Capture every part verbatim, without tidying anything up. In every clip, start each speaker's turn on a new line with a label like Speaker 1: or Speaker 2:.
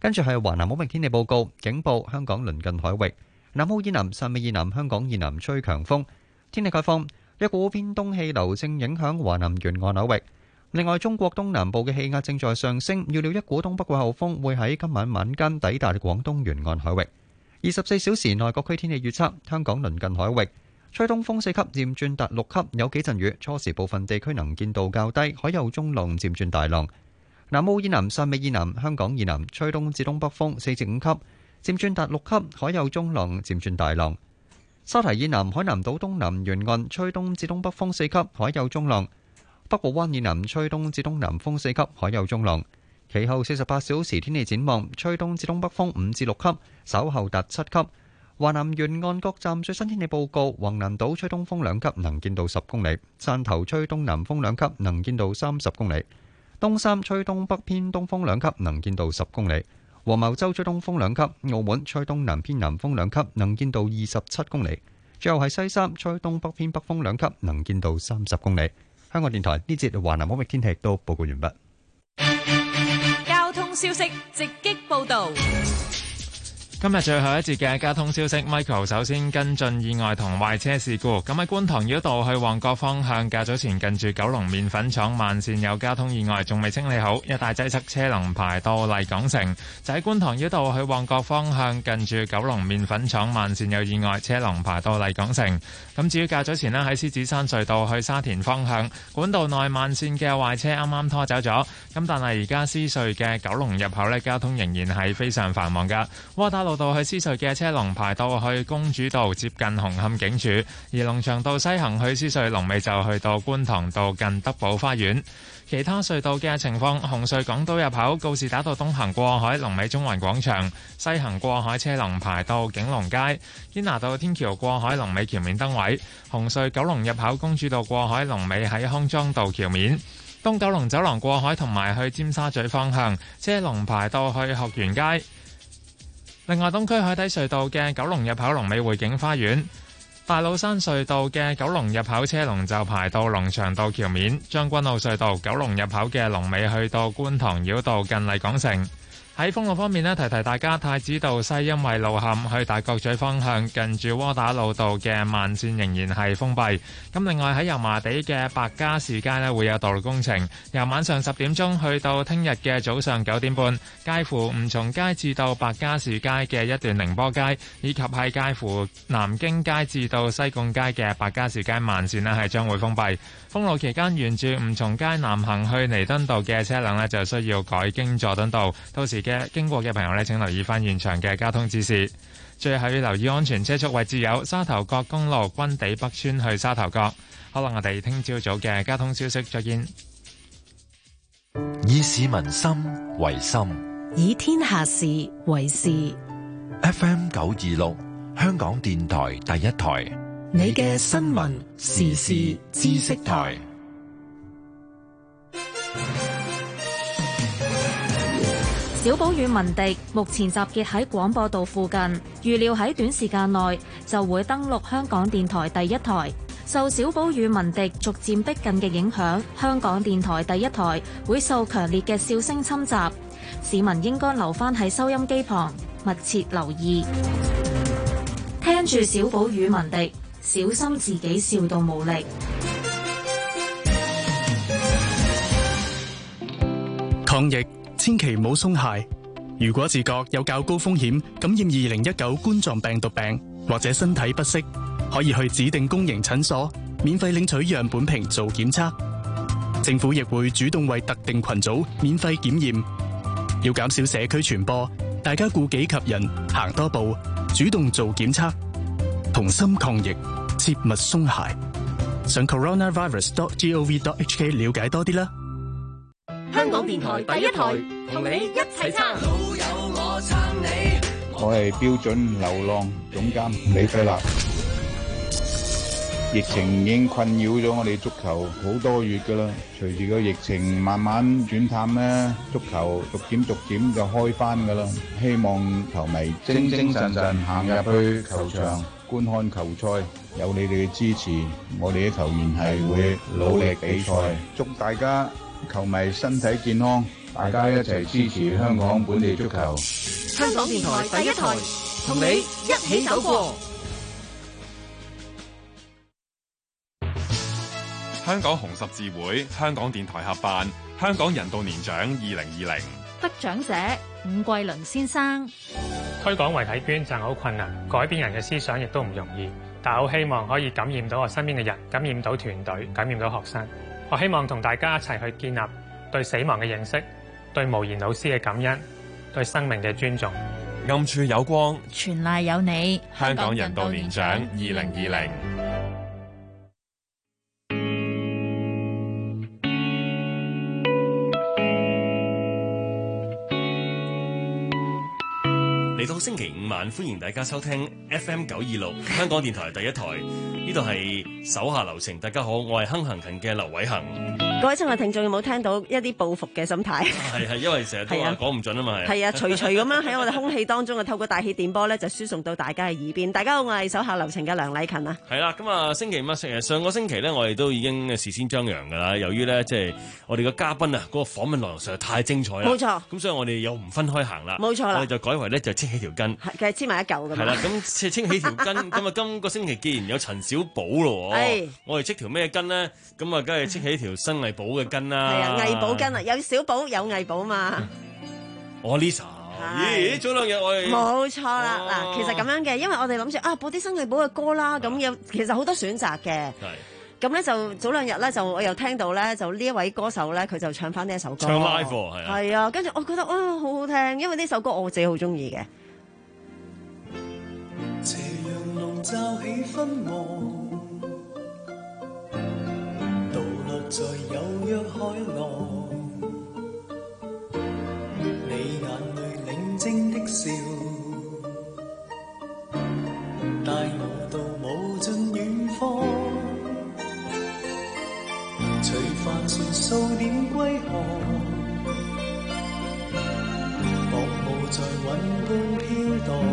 Speaker 1: 跟住係華南海域天氣報告，警報香港鄰近海域南澳以南、汕尾以南、香港以南吹強風。天氣概況，一股偏東氣流正影響華南沿岸海域。另外，中國東南部嘅氣壓正在上升，預料一股東北季候風會喺今晚晚間抵達廣東沿岸海域。二十四小時內各區天氣預測：香港鄰近海域吹東風四級，漸轉達六級，有幾陣雨，初時部分地區能見度較低，海有中浪漸轉大浪。南澳以南、汕尾以南、香港以南吹東至東北風四至五級，漸轉達六級，海有中浪漸轉大浪。沙堤以南、海南島東南沿岸吹東至東北風四級，海有中浪。北部灣以南吹東至東南風四級，海有中浪。其後四十八小時天氣展望，吹東至東北風五至六級，稍後達七級。華南沿岸各站最新天氣報告：橫瀾島吹東風兩級，能見度十公里；汕頭吹東南風兩級，能見度三十公里。東三吹東北偏東風兩級，能見度十公里；黃茅洲吹東風兩級，澳門吹東南偏南風兩級，能見度二十七公里。最後係西三吹東北偏北風兩級，能見度三十公里。香港電台呢節華南海域天氣都報告完畢。
Speaker 2: 交通消息直擊報道。
Speaker 3: 今日最後一節嘅交通消息 ，Michael 首先跟進意外同壞車事故。咁喺觀塘繞道去旺角方向，較早前近住九龍麵粉廠慢線有交通意外，仲未清理好，一帶擠塞，車龍排到麗港城。就喺觀塘繞道去旺角方向，近住九龍麵粉廠慢線有意外，車龍排到麗港城。咁至於較早前呢，喺獅子山隧道去沙田方向，管道內慢線嘅壞車啱啱拖走咗。咁但係而家獅隧嘅九龍入口呢，交通仍然係非常繁忙㗎。窩打老道去獅隧嘅車龍排到去公主道接近紅磡警署，而龍翔道西行去獅隧龍尾就去到觀塘道近德寶花園。其他隧道嘅情況：紅隧港島入口告士打道東行過海龍尾中環廣場，西行過海車龍排到景隆街；堅拿道天橋過海龍尾橋面燈位。紅隧九龍入口公主道過海龍尾喺康莊道橋面。東九龍走廊過海同埋去尖沙咀方向車龍排到去學園街。另外，東區海底隧道嘅九龍入口龍尾匯景花園，大老山隧道嘅九龍入口車龍就排到龍翔道橋面，將軍澳隧道九龍入口嘅龍尾去到觀塘繞道近麗港城。喺封路方面呢，提提大家，太子道西因為路陷，去大角咀方向近住窩打老道嘅慢線仍然係封閉。咁另外喺油麻地嘅白加士街呢，會有道路工程，由晚上十點鐘去到聽日嘅早上九點半，介乎吳松街至到白加士街嘅一段寧波街，以及係介乎南京街至到西貢街嘅白加士街慢線呢，係將會封閉。封路期間，沿住吳松街南行去彌敦道嘅車輛呢，就需要改經佐敦道，到時嘅經過嘅朋友呢，請留意翻現場嘅交通指示。最後要留意安全車速位置有沙頭角公路軍地北村去沙頭角。好啦，我哋聽朝早嘅交通消息，再見。
Speaker 4: 以市民心為心，
Speaker 5: 以天下事為事。
Speaker 4: F M 九二六，香港電台第一台，
Speaker 5: 你嘅新聞時事知識台。
Speaker 6: 小寶與文迪目前集結喺廣播道附近，預料喺短時間內就會登陸香港電台第一台。受小寶與文迪逐漸逼近嘅影響，香港電台第一台會受強烈嘅笑聲侵襲，市民應該留返喺收音機旁，密切留意，聽住小寶與文迪，小心自己笑到無力。
Speaker 7: 抗疫千祈唔好鬆懈。如果自覺有較高風險感染二零一九冠狀病毒病，或者身體不適，可以去指定公營診所免費領取樣本瓶做檢測。政府亦會主動為特定群組免費檢驗。要減少社區傳播，大家顧己及人，行多步，主動做檢測，同心抗疫，切勿鬆懈。上 coronavirus dot gov dot hk 了解多啲啦。
Speaker 2: 香港電台第一台，同你一齊撐。老友我撐你。
Speaker 8: 我係標準流浪總監李飛立。疫情已經困擾咗我哋足球好多月噶啦，隨住個疫情慢慢轉淡咧，足球逐漸逐漸就開翻噶啦。希望球迷精精神神行入去球場觀看球賽，有你哋嘅支持，我哋啲球員係會努力比賽。祝大家球迷身體健康， 大家一齊支持香港本地足球。
Speaker 2: 香港電台第一台，同你一起走過。
Speaker 9: 香港紅十字會、香港電台合辦香港人道年獎二零二零，
Speaker 10: 得獎者伍桂麟先生。
Speaker 11: 推廣遺體捐贈好困難，改變人嘅思想亦都唔容易，但我好希望可以感染到我身邊嘅人，感染到團隊，感染到學生。我希望同大家一齊去建立對死亡嘅認識，對無言老師嘅感恩，對生命嘅尊重。
Speaker 9: 暗處有光，
Speaker 10: 全賴有你。
Speaker 9: 香港人道年獎二零二零。
Speaker 12: 嚟到星期五晚，歡迎大家收聽 F M 九二六香港電台第一台，呢度係手下留情。大家好，我係亨行勤嘅劉偉恒。
Speaker 13: 各位親愛聽眾有冇聽到一啲報復嘅心態？
Speaker 12: 係係，因為成日都話講唔準啊嘛。係
Speaker 13: 係啊，隨隨咁樣喺我哋空氣當中啊，透過大氣電波咧就輸送到大家嘅耳邊。大家好，我係手下留情嘅梁禮勤啊。
Speaker 12: 係啦，咁啊星期五啊，上個星期咧，我哋都已經事先張揚噶啦。由於咧，即係我哋嘅嘉賓啊，嗰個訪問內容實在太精彩啦。
Speaker 13: 冇錯。
Speaker 12: 咁所以我哋又唔分開行啦。
Speaker 13: 冇錯啦。
Speaker 12: 我哋就改為咧就戚起條筋。
Speaker 13: 係，佢係黐埋一嚿咁。
Speaker 12: 係啦，咁戚戚起條筋。咁啊，今個星期既然有陳小寶咯，
Speaker 13: 係。我
Speaker 12: 哋戚條咩筋咧？咁啊，梗係戚起條新藝寶嘅筋啦。
Speaker 13: 係啊，藝寶筋啊，有小寶有藝寶嘛。
Speaker 12: 我 Lisa，咦？早兩日我哋
Speaker 13: 冇錯啦。嗱，其實咁樣嘅，因為我哋諗住啊，播啲新藝寶嘅歌啦，咁有其實好多選擇嘅。係。咁咧就早兩日咧就我又聽到咧就呢一位歌手咧佢就唱翻呢一首歌。
Speaker 12: 唱 live 係啊。
Speaker 13: 係啊，跟住我覺得啊好好聽，因為呢首歌我自己好中意嘅。
Speaker 14: 斜陽籠罩起昏黃，倒落在有約海浪，你眼淚寧靜的笑，帶我到無盡遠方，隨帆船數點歸航，薄霧在雲半飄蕩，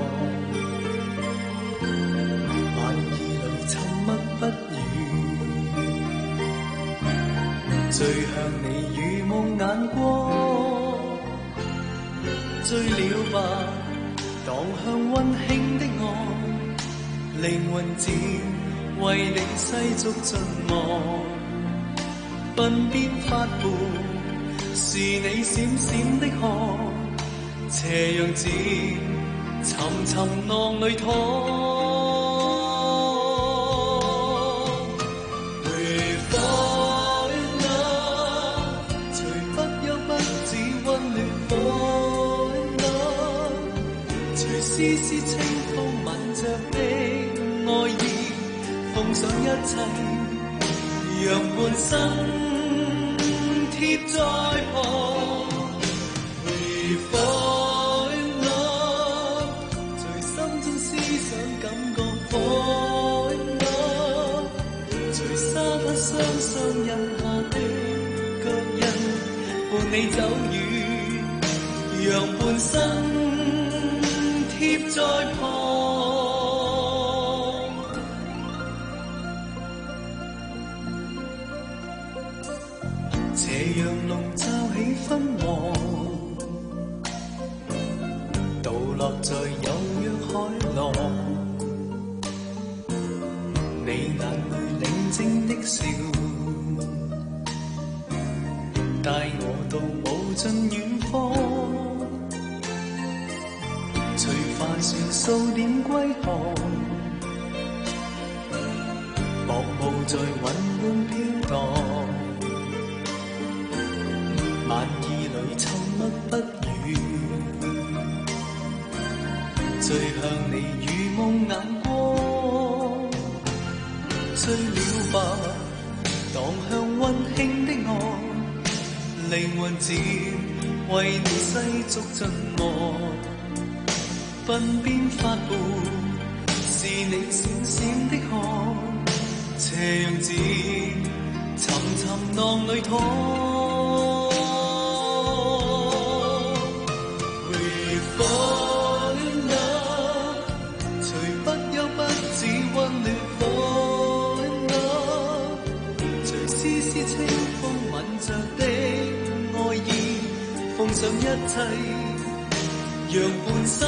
Speaker 14: 晚意裏沉默不語，醉向你如夢眼光，醉了吧，蕩向溫馨的愛，靈魂漸為你世俗盡忘，鬢邊發胖，是你閃閃的汗，斜陽漸沉沉浪裏淌。絲絲清風吻着的愛意，奉上一切，讓半生貼在旁。Refind love， 隨心中思想感覺 Find love， 隨沙灘雙雙印下的腳印，伴你走遠，讓半生貼在旁。斜陽籠罩起昏黃，倒落在有約海浪，你眼淚寧靜的笑，帶我到無盡遠方，隨帆船數點歸航，薄霧在雲半飄蕩，晚意裏沉默不語，醉向你如夢眼光，醉了吧，蕩向溫馨的愛，靈魂漸為你世俗盡忘，鬢邊發胖，是你閃閃的汗，斜陽漸沉沉浪裏淌。Refind love， 隨不憂不止溫暖 Find love， 隨絲絲清風吻着的愛意， 切，讓半生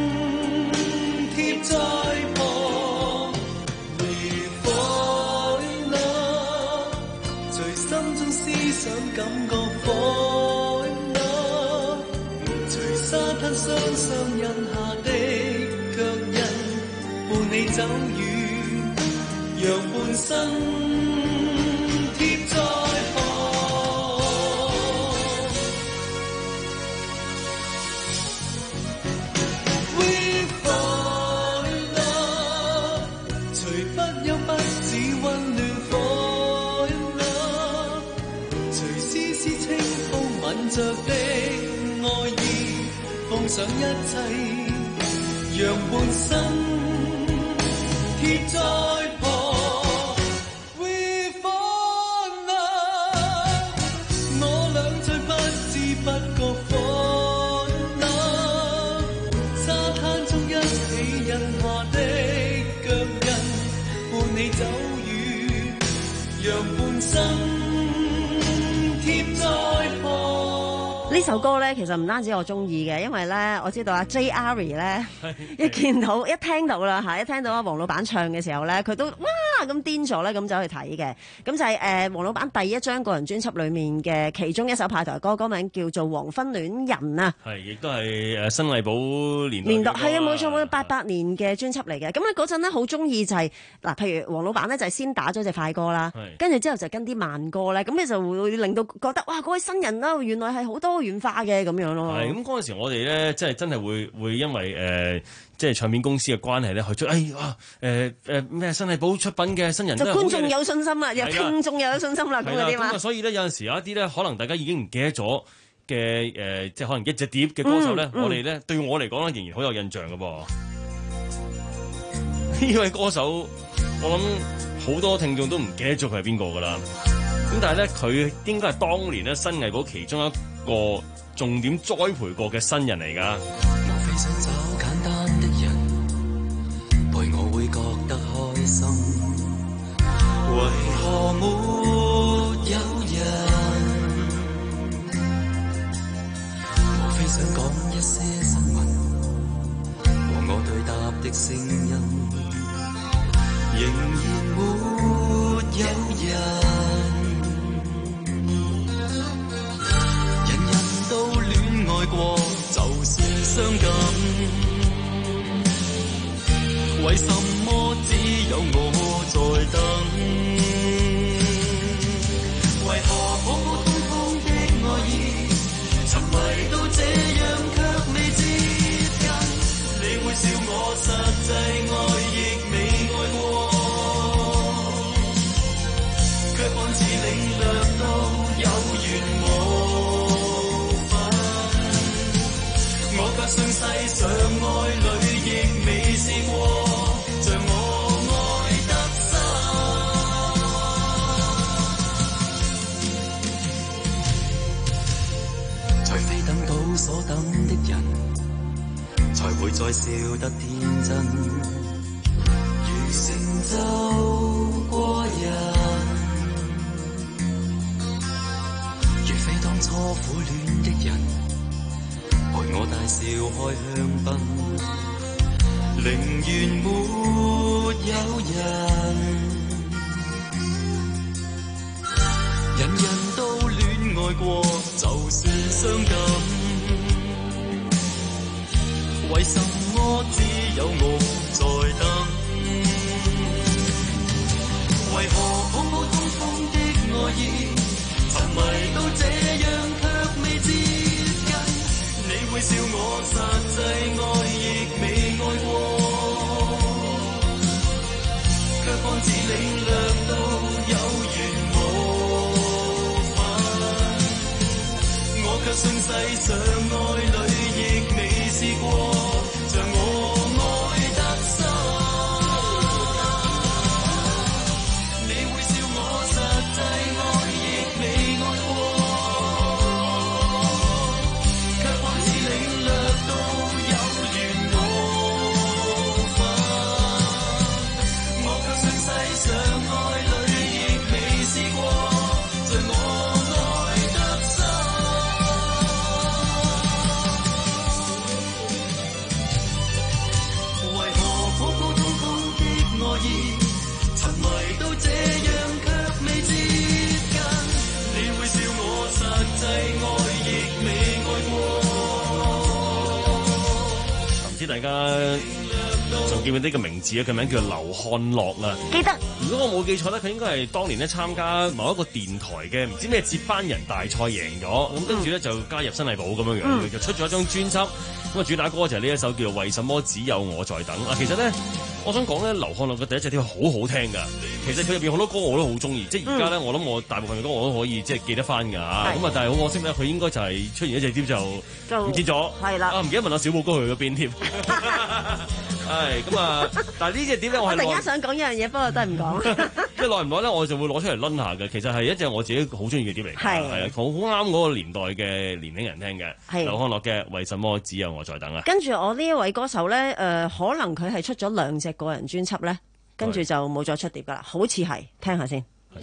Speaker 14: 貼在旁。Refine love，隨心中思想感覺 Fine love，隨沙灘雙雙印下的腳印，伴你走遠，讓半生貼在旁。着的愛意，奉上一切，讓半生貼在旁。We fall love， 我倆最不知不覺 fall love， 沙灘中一起印下的腳印，伴你走遠，讓半生貼在旁。
Speaker 13: 呢首歌咧，其實唔單止我中意嘅，因為咧我知道阿 J Ari 咧一見到一聽到啦嚇，一聽到阿黃老闆唱嘅時候咧，佢都哇咁癲咗咧，咁走去睇嘅。咁就係誒黃老闆第一張個人專輯裏面嘅其中一首派台歌，歌名叫做《黃昏戀人》啊。
Speaker 12: 係，亦都係誒新藝寶年代
Speaker 13: 年代係啊，冇錯冇錯，八八年嘅專輯嚟嘅。咁咧嗰陣咧好中意就係、是、嗱，譬如黃老闆咧就係先打咗隻快歌啦，跟住之後就跟啲慢歌咧，咁你就會令到覺得哇嗰位新人啦，原來係好多元化嘅咁樣咯。
Speaker 12: 係咁嗰陣時，我哋咧即係真係會會因為誒、呃、即係唱片公司嘅關係咧，去出哎哇誒誒咩新藝寶出品嘅新人，
Speaker 13: 就觀眾有信心啦，又聽眾又有信心啦，咁嗰啲嘛。
Speaker 12: 所以咧有陣時有一啲咧，可能大家已經唔記得咗嘅誒，即係可能一隻碟嘅歌手咧，嗯嗯、我哋咧對我嚟講咧仍然好有印象嘅噃。呢位歌手，我諗好多聽眾都唔記得咗佢係邊個噶啦。咁但係咧，佢應該係當年咧新藝寶其中一個重點栽培過嘅新人嚟㗎。
Speaker 14: 無非想找簡單的人陪我會覺得開心，為何沒有人？無非想講一些新聞和我對答的聲音，仍然沒有人。愛過就算傷感，為什麼只有我在等？為何普普通通的愛意，沉迷到這樣卻未接近？你會笑我實際愛亦未愛過，卻看似領略到有緣無。我卻信世上愛侶亦未試過，像我愛得深。除非等到所等的人，才會再笑得天真。如成就過人，如非當初苦戀的人。陪我大笑開香檳，寧願沒有人。人人都戀愛過，就算傷感，為什麼只有我在等？為何普普通通的愛意，沉迷到這樣卻未知？你會笑我實際愛亦未愛過，卻看似領略到有緣無分。我卻信世上愛侶亦未試過，像我愛得深。你會笑我實際愛亦未愛過，
Speaker 12: 知大家仲記唔記得呢個名字啊？佢名叫劉漢樂啊。
Speaker 13: 記得。
Speaker 12: 如果我冇記錯咧，佢應該係當年咧參加某一個電台嘅唔知咩接班人大賽贏咗，咁跟住咧就加入新藝寶咁樣樣，嗯、就出咗一張專輯。咁啊主打歌就係呢一首叫做《為什麼只有我在等》啊。其實咧，我想講咧，劉漢樂嘅第一隻碟好好聽㗎。其實佢入邊好多歌我都好中意，即係而家咧，我諗我大部分嘅歌我都可以即係記得翻㗎。咁啊，但係好可惜咧，佢應該就係出現一隻碟就唔見咗。係啦。啊，唔記得問下小寶哥去咗邊添。係咁啊！但係呢隻碟咧，我係
Speaker 13: 我突然間想講一樣嘢，不過都係唔講。
Speaker 12: 即係耐唔耐咧，我就會攞出嚟攆下嘅。其實係一隻我自己好中意嘅碟嚟，係係啊，好好啱嗰個年代嘅年輕人聽嘅。係劉漢樂嘅《為什麼只有我在等》啊。跟住我呢一位歌手咧，誒、呃，可能佢係出咗兩隻個人專輯咧，跟住就冇再出碟噶啦，好似係，聽下先。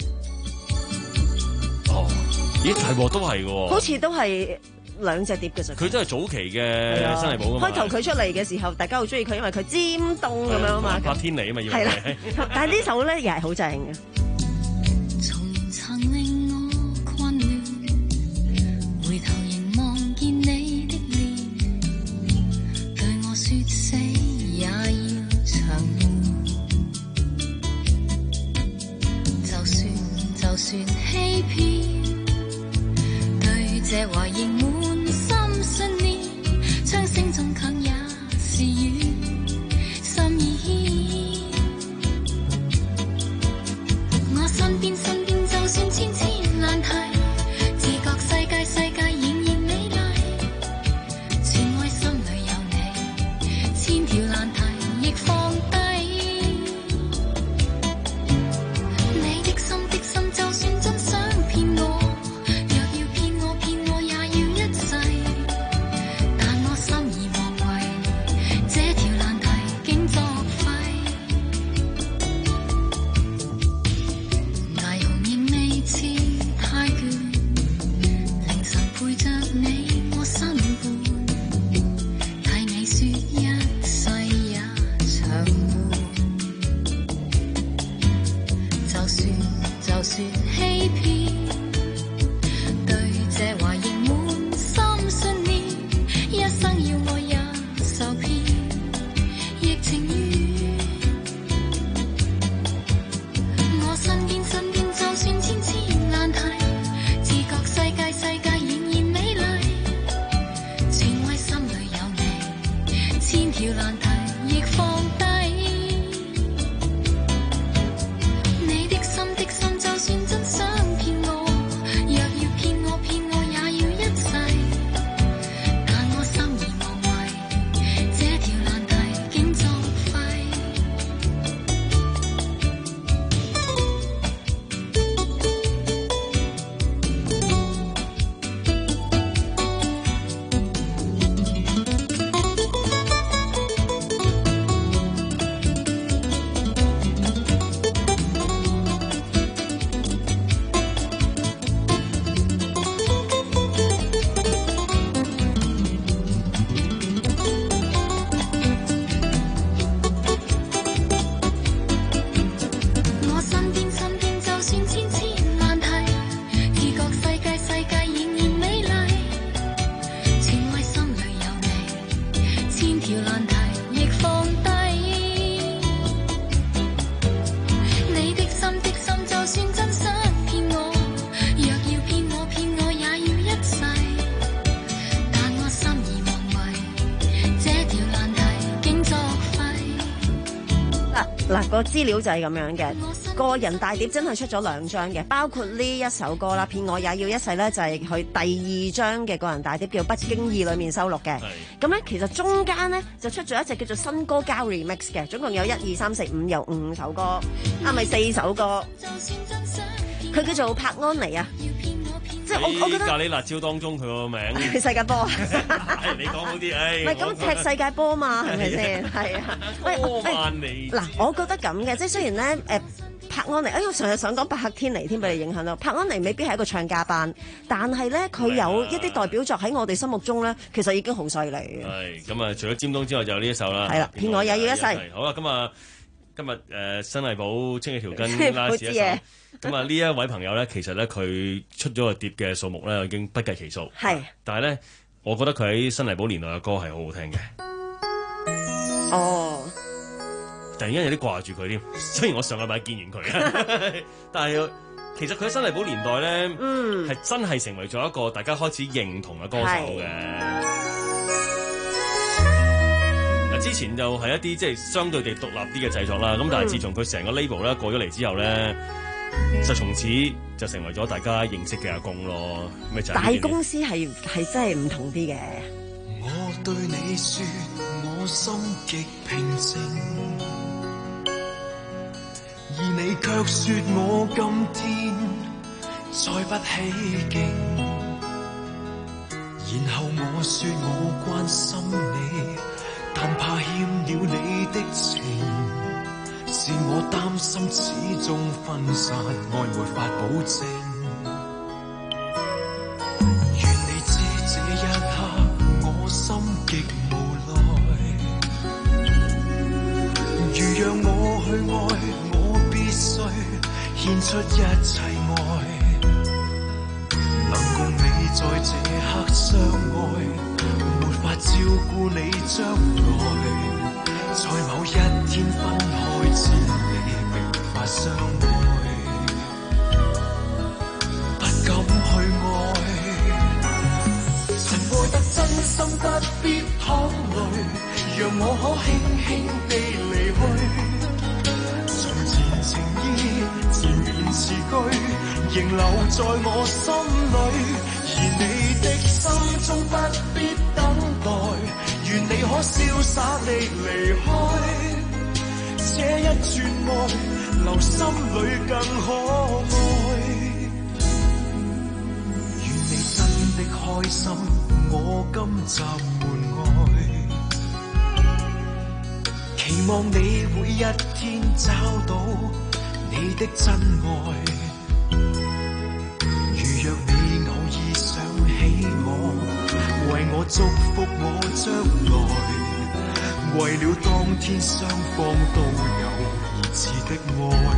Speaker 12: 哦，咦，係喎，都係喎。好似都係。兩隻碟嘅啫，佢真係早期嘅新藝寶㗎嘛。開頭佢出嚟嘅時候，大家好中意佢，因為佢尖東咁樣啊嘛。拍天嚟啊嘛，要係啦。但係呢首咧又係好正嘅。從曾令我困亂，回頭仍望見你的臉，對我説死也要長活，就算就算欺騙，對這話仍滿。信念，槍聲中強也是軟，心意牽。我身邊身邊就算千千難題，自覺世界世界仍然美麗，全為心裏有你，千條難題亦放低。你的心的心就算真想騙我，若要騙我騙我也要一世。嗱，個資料就係咁樣嘅，個人大碟真係出咗兩張嘅，包括呢一首歌啦，《騙我也要一世》咧，就係佢第二張嘅個人大碟叫《不經意》裏面收錄嘅。咁咧其實中間咧就出咗一隻叫做新歌加 remix 嘅，總共有一二三四五有五首歌，啊咪四首歌，佢叫做柏安妮啊。即係我我覺得咖喱辣椒當中佢個名
Speaker 13: 係世界波，
Speaker 12: 你講好啲，誒，
Speaker 13: 唔係咁踢世界波嘛，係咪先？係啊，
Speaker 12: 波萬尼
Speaker 13: 嗱，我覺得咁嘅，即係雖然咧，誒，柏安妮，哎，我成日想講白客天尼添，俾你影響到。柏安妮未必係一個唱家班，但係咧佢有一啲代表作喺我哋心目中咧，其實已經好犀利嘅。
Speaker 12: 係咁啊，除咗尖東之外，就有呢一首啦。
Speaker 13: 係啦，騙我也要一世。
Speaker 12: 好啦，咁啊。今日誒、呃、新藝寶清起條筋拉屎一首，咁啊呢一位朋友咧，其實咧佢出咗個碟嘅數目咧已經不計其數，係，但係咧我覺得佢喺新藝寶年代嘅歌係好好聽嘅。
Speaker 13: 哦，
Speaker 12: 突然間有啲掛住佢添。雖然我上禮拜見完佢，但係其實佢喺新藝寶年代咧，係、嗯、真係成為咗一個大家開始認同嘅歌手嘅。嗱，之前就係一啲即係相對地獨立啲嘅製作啦。咁、嗯、但係自從佢成個 label 咧過咗嚟之後咧，就從此就成為咗大家認識嘅阿公咯。咩就係
Speaker 13: 大公司係係真係唔同啲嘅。
Speaker 14: 我對你說，我心極平靜，而你卻說我今天再不起勁，然後我說我關心你，但怕欠了你的情，是我擔心始終分散，愛沒法保證。願你知這一刻我心極無奈，如讓我去愛，我必須獻出一切愛，能共你在這刻相愛，沒法照顧你將來，在某一天分開前，你並無法相愛，不敢去愛，曾愛得真心不必淌淚，讓我可輕輕地離去，從前情意纏綿詞句仍留在我心裏，而你的心中不必等待，願你可瀟灑地離開，這一串愛留心裏更可愛，願你真的開心，我今集門外，期望你會一天找到你的真愛，如若你偶爾想起我，為我祝福我將來，為了當天雙方都有熱熾的愛，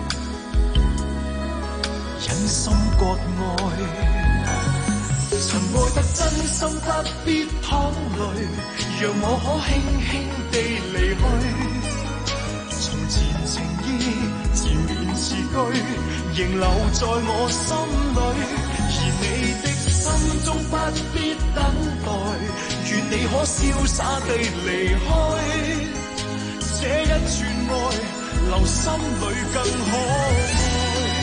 Speaker 14: 忍心割愛，曾愛得真心不必淌淚，讓我可輕輕地離去，從前情意纏綿詞句仍留在我心裏，而你的心中不必等待，願你可瀟灑地離開，這一串愛留心裏更可愛。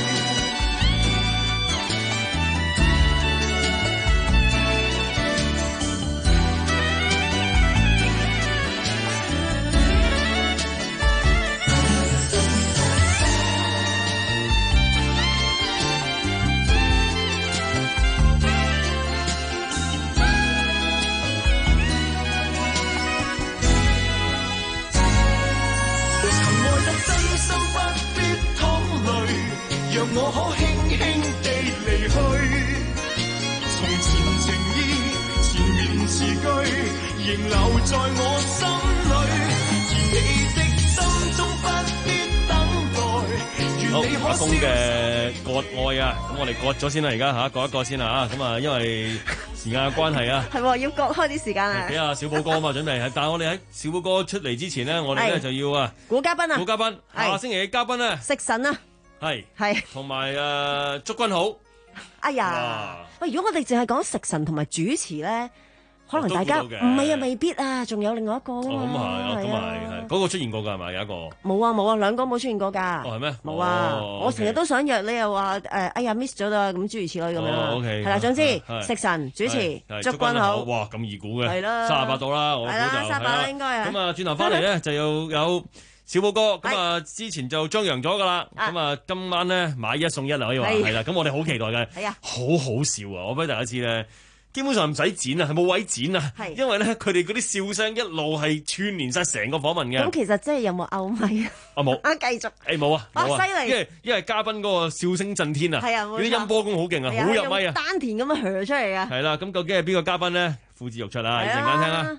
Speaker 14: 我可輕輕地離去，從前情意纏綿詞句仍留在我心裏，而你的心中不必等待，願你可
Speaker 12: 阿公嘅割愛啊，咁我哋割咗先啦，而家嚇割一割先啦嚇，咁啊因為時間嘅關係啊，
Speaker 13: 係喎要割開啲時間啊，
Speaker 12: 俾阿小寶哥啊嘛準備，但係我哋喺小寶哥出嚟之前呢，我哋咧就要啊
Speaker 13: 估嘉賓啊，
Speaker 12: 估嘉賓，下星期嘅嘉賓咧
Speaker 13: 食神啊！
Speaker 12: 係
Speaker 13: 係，
Speaker 12: 同埋誒祝君好。
Speaker 13: 哎呀，喂！如果我哋淨係講食神同埋主持咧，可能大家唔係啊，未必啊，仲有另外一個㗎嘛。
Speaker 12: 咁啊係，咁啊係，嗰個出現過㗎係咪？有一個
Speaker 13: 冇啊冇啊，兩個冇出現過㗎。
Speaker 12: 哦係咩？
Speaker 13: 冇啊！我成日都想約你，又話誒，哎呀 miss 咗啦，咁諸如此類咁樣。
Speaker 12: OK，
Speaker 13: 係啦，總之食神主持祝君好。
Speaker 12: 哇！咁易估嘅，
Speaker 13: 係啦，
Speaker 12: 三十八度啦，我估就係啦，
Speaker 13: 三十八啦應該啊。
Speaker 12: 咁啊，轉頭翻嚟咧就要有。小寶哥咁啊，之前就張揚咗噶啦，咁啊今晚咧買一送一啊，可以話係啦，咁我哋好期待嘅，係啊，好好笑啊！我俾大家知咧，基本上唔使剪啊，係冇位剪啊，因為咧佢哋嗰啲笑聲一路係串連晒成個訪問嘅。
Speaker 13: 咁其實即係有冇拗咪啊？
Speaker 12: 啊冇
Speaker 13: 啊繼續
Speaker 12: 誒冇啊，
Speaker 13: 啊犀利，
Speaker 12: 因為因為嘉賓嗰個笑聲震天啊，
Speaker 13: 係啊，
Speaker 12: 嗰啲音波功好勁啊，好入咪啊，
Speaker 13: 丹田咁樣響出嚟啊，
Speaker 12: 係啦，咁究竟係邊個嘉賓咧？呼之欲出啊，陣間聽啦。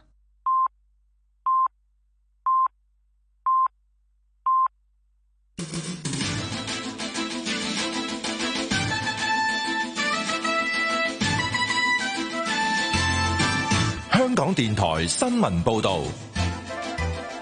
Speaker 4: 香港電台新聞報道，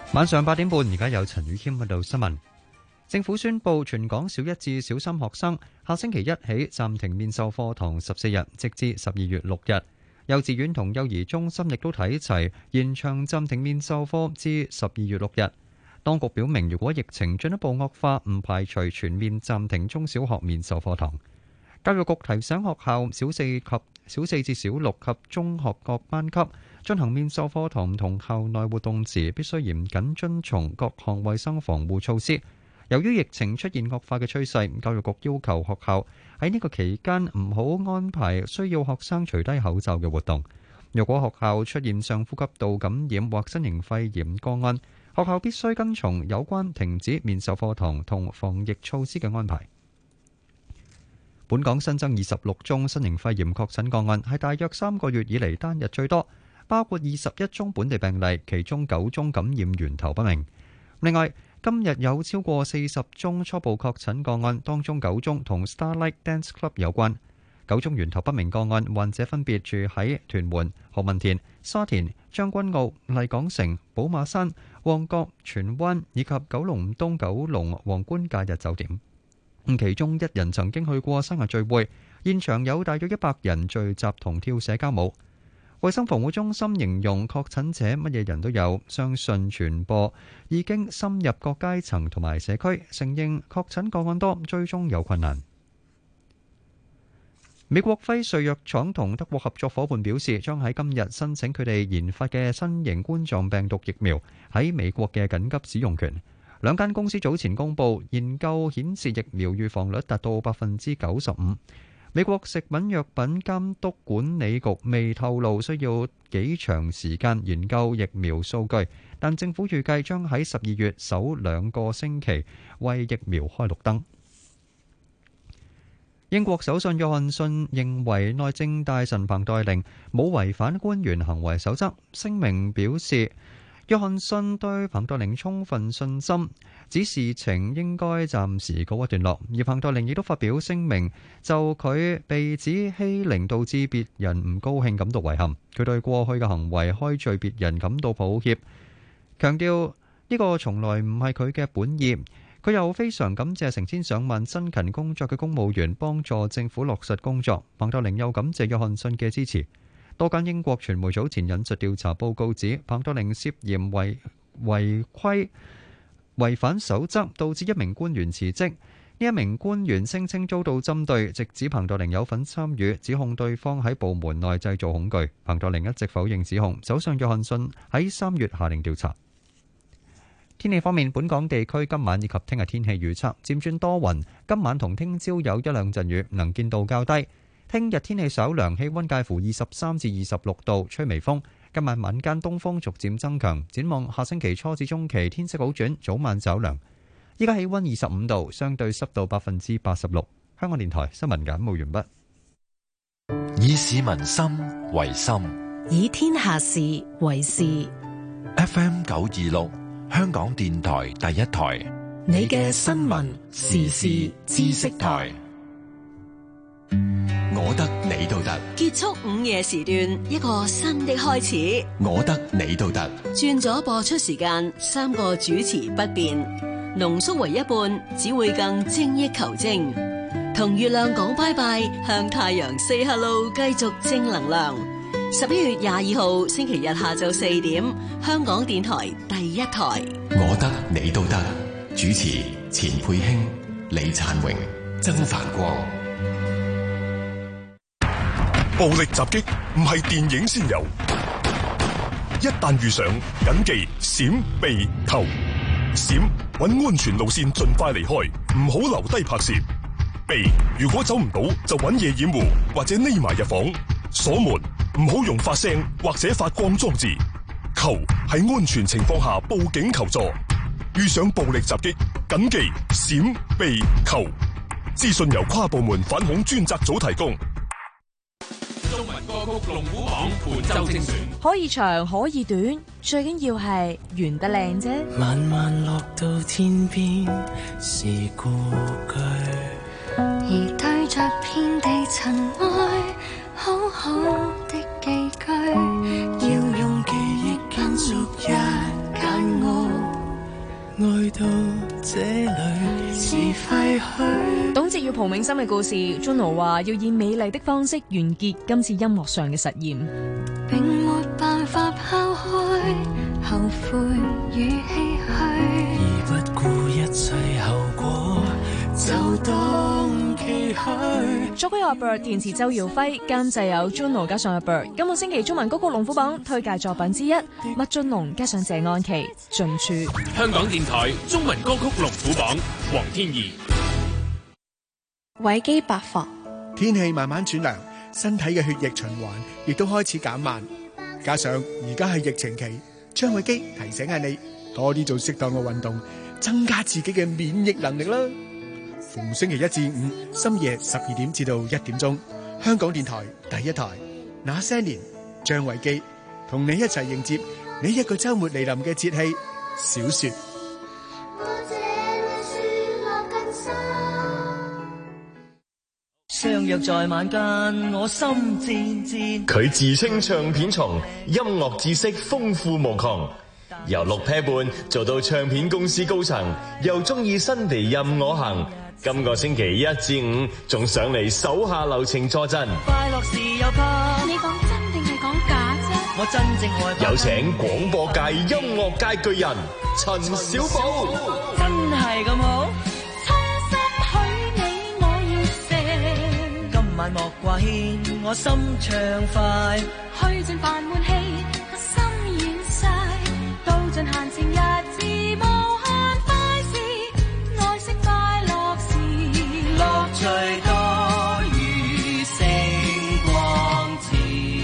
Speaker 1: 晚上八點半，而家有陳宇謙報道新聞。政府宣布，全港小一至小三學生下星期一起暫停面授課堂十四日，直至十二月六日。幼稚園同幼兒中心亦都睇齊，延長暫停面授課至十二月六日。當局表明，如果疫情進一步惡化，唔排除全面暫停中小學面授課堂。教育局提醒學校小四及小四至小六及中學各班級進行面授課堂同校內活動時，必須嚴謹遵從各項衛生防護措施。由於疫情出現惡化嘅趨勢，教育局要求學校喺呢個期間唔好安排需要學生除低口罩嘅活動。如果學校出現上呼吸道感染或新型肺炎個案，學校必須跟從有關停止面授課堂同防疫措施嘅安排。本港新增二十六宗新型肺炎確診個案，係大約三個月以嚟單日最多，包括二十一宗本地病例，其中九宗感染源頭不明。另外，今日有超過四十宗初步確診個案，當中九宗同 Starlight Dance Club 有關。九宗源頭不明個案，患者分別住喺屯門、何文田、沙田、將軍澳、麗港城、寶馬山、旺角、荃灣以及九龍東九龍皇冠假日酒店。其中一人曾經去過生日聚會，現場有大約一百人聚集同跳社交舞。衛生防護中心形容確診者乜嘢人都有，相信傳播已經深入各階層同埋社區，承認確診個案多，追蹤有困難。美國輝瑞藥廠同德國合作伙伴表示，將喺今日申請佢哋研發嘅新型冠狀病毒疫苗喺美國嘅緊急使用權。兩間公司早前公佈研究顯示疫苗預防率達到百分之九十五。美國食品藥品監督管理局未透露需要幾長時間研究疫苗數據，但政府預計將喺十二月首兩個星期為疫苗開綠燈。英國首相約翰遜認為內政大臣彭黛玲冇違反官員行為守則，聲明表示約翰遜對彭黛玲充分信心，指事情應該暫時告一段落。而彭黛玲亦都發表聲明，就佢被指欺凌導致別人唔高興感到遺憾，佢對過去嘅行為開罪別人感到抱歉，強調呢個從來唔係佢嘅本意。佢又非常感謝成千上萬辛勤工作嘅公務員幫助政府落實工作。彭黛玲又感謝約翰遜嘅支持。多間英國傳媒早前引述調查報告指，彭黛玲涉嫌違違規違反守則，導致一名官員辭職。呢一名官員聲稱遭到針對，直指彭黛玲有份參與，指控對方喺部門內製造恐懼。彭黛玲一直否認指控。首相約翰遜喺三月下令調查。天氣方面，本港地區今晚以及聽日天氣預測漸轉多雲，今晚同聽朝有一兩陣雨，能見度較低。聽日天氣稍涼，氣溫介乎二十三至二十六度，吹微風。今晚晚間東風逐漸增強，展望下星期初至中期天色好轉，早晚稍涼。依家氣溫二十五度，相對濕度百分之八十六。香港電台新聞簡報完畢。
Speaker 4: 以市民心為心，
Speaker 5: 以天下事為事。
Speaker 4: F M 九二六。香港電台第一台，
Speaker 5: 你嘅新聞時事知識台。
Speaker 2: 我得你都得，
Speaker 15: 結束午夜時段，一個新的開始。
Speaker 2: 我得你都得，
Speaker 15: 轉咗播出時間，三個主持不變，濃縮為一半，只會更精益求精。同月亮講拜拜，向太陽 say hello， 繼續正能量。十一月廿二號星期日下晝四點，香港電台第一台。
Speaker 2: 我得你都得，主持錢佩卿、李燦榮、曾繁光。
Speaker 16: 暴力襲擊唔係電影先有，一旦遇上，謹記閃避求。閃，搵安全路線盡快離開，唔好留低拍攝。避，如果走唔到就搵嘢掩護或者匿埋入房。鎖門，唔好用發聲或者發光裝置。求，喺安全情況下報警求助。遇上暴力襲擊，謹記閃避求。資訊由跨部門反恐專責組提供。
Speaker 9: 中文歌曲龍虎榜本周精選，
Speaker 6: 可以長可以短，最緊要係圓得靚啫。
Speaker 14: 慢慢落到天邊是故居，
Speaker 17: 而對着遍地塵埃，好好的寄居，
Speaker 14: 要用記憶間築一間屋。 這裏是廢墟。
Speaker 18: 董潔與蒲銘心嘅故事 ，Juno 話要以美麗的方式完結今次音樂上嘅實驗。
Speaker 17: 並沒辦法拋開後悔與唏噓，
Speaker 14: 而不顧一切後果，就當期許。
Speaker 18: 作曲阿 Bird， 填詞周耀輝，監製有 Juno 加上阿 Bird。今個星期中文歌曲龍虎榜推介作品之一，麥浚龍加上謝安琪，盡處。
Speaker 2: 香港電台中文歌曲龍虎榜，黃天怡。
Speaker 19: 維基百科。
Speaker 20: 天氣慢慢轉涼，身體嘅血液循環亦都開始減慢，加上而家係疫情期，張偉基提醒下你多啲做適當嘅運動，增加自己嘅免疫能力啦。逢星期一至五深夜十二點至到一點鐘，香港電台第一台那些年，張偉基同你一齊迎接你一個週末嚟臨嘅節氣小雪。
Speaker 14: 相約在晚間，我心戰戰。
Speaker 21: 佢自稱唱片蟲，音樂知識豐富無窮，由六啤半做到唱片公司高層，又中意新地任我行。今個星期一至五仲上嚟手下留情坐鎮。
Speaker 14: 快樂時又怕
Speaker 17: 你講真定係講假啫？
Speaker 14: 我真正害怕。
Speaker 21: 有請廣播界音樂界巨人陳小寶。
Speaker 14: 真係咁好？萬莫掛牽，我心暢快，
Speaker 17: 去盡煩悶氣，個心軟晒，到盡閒情日子，無限快事，愛惜快樂時，
Speaker 14: 樂趣多如星光似。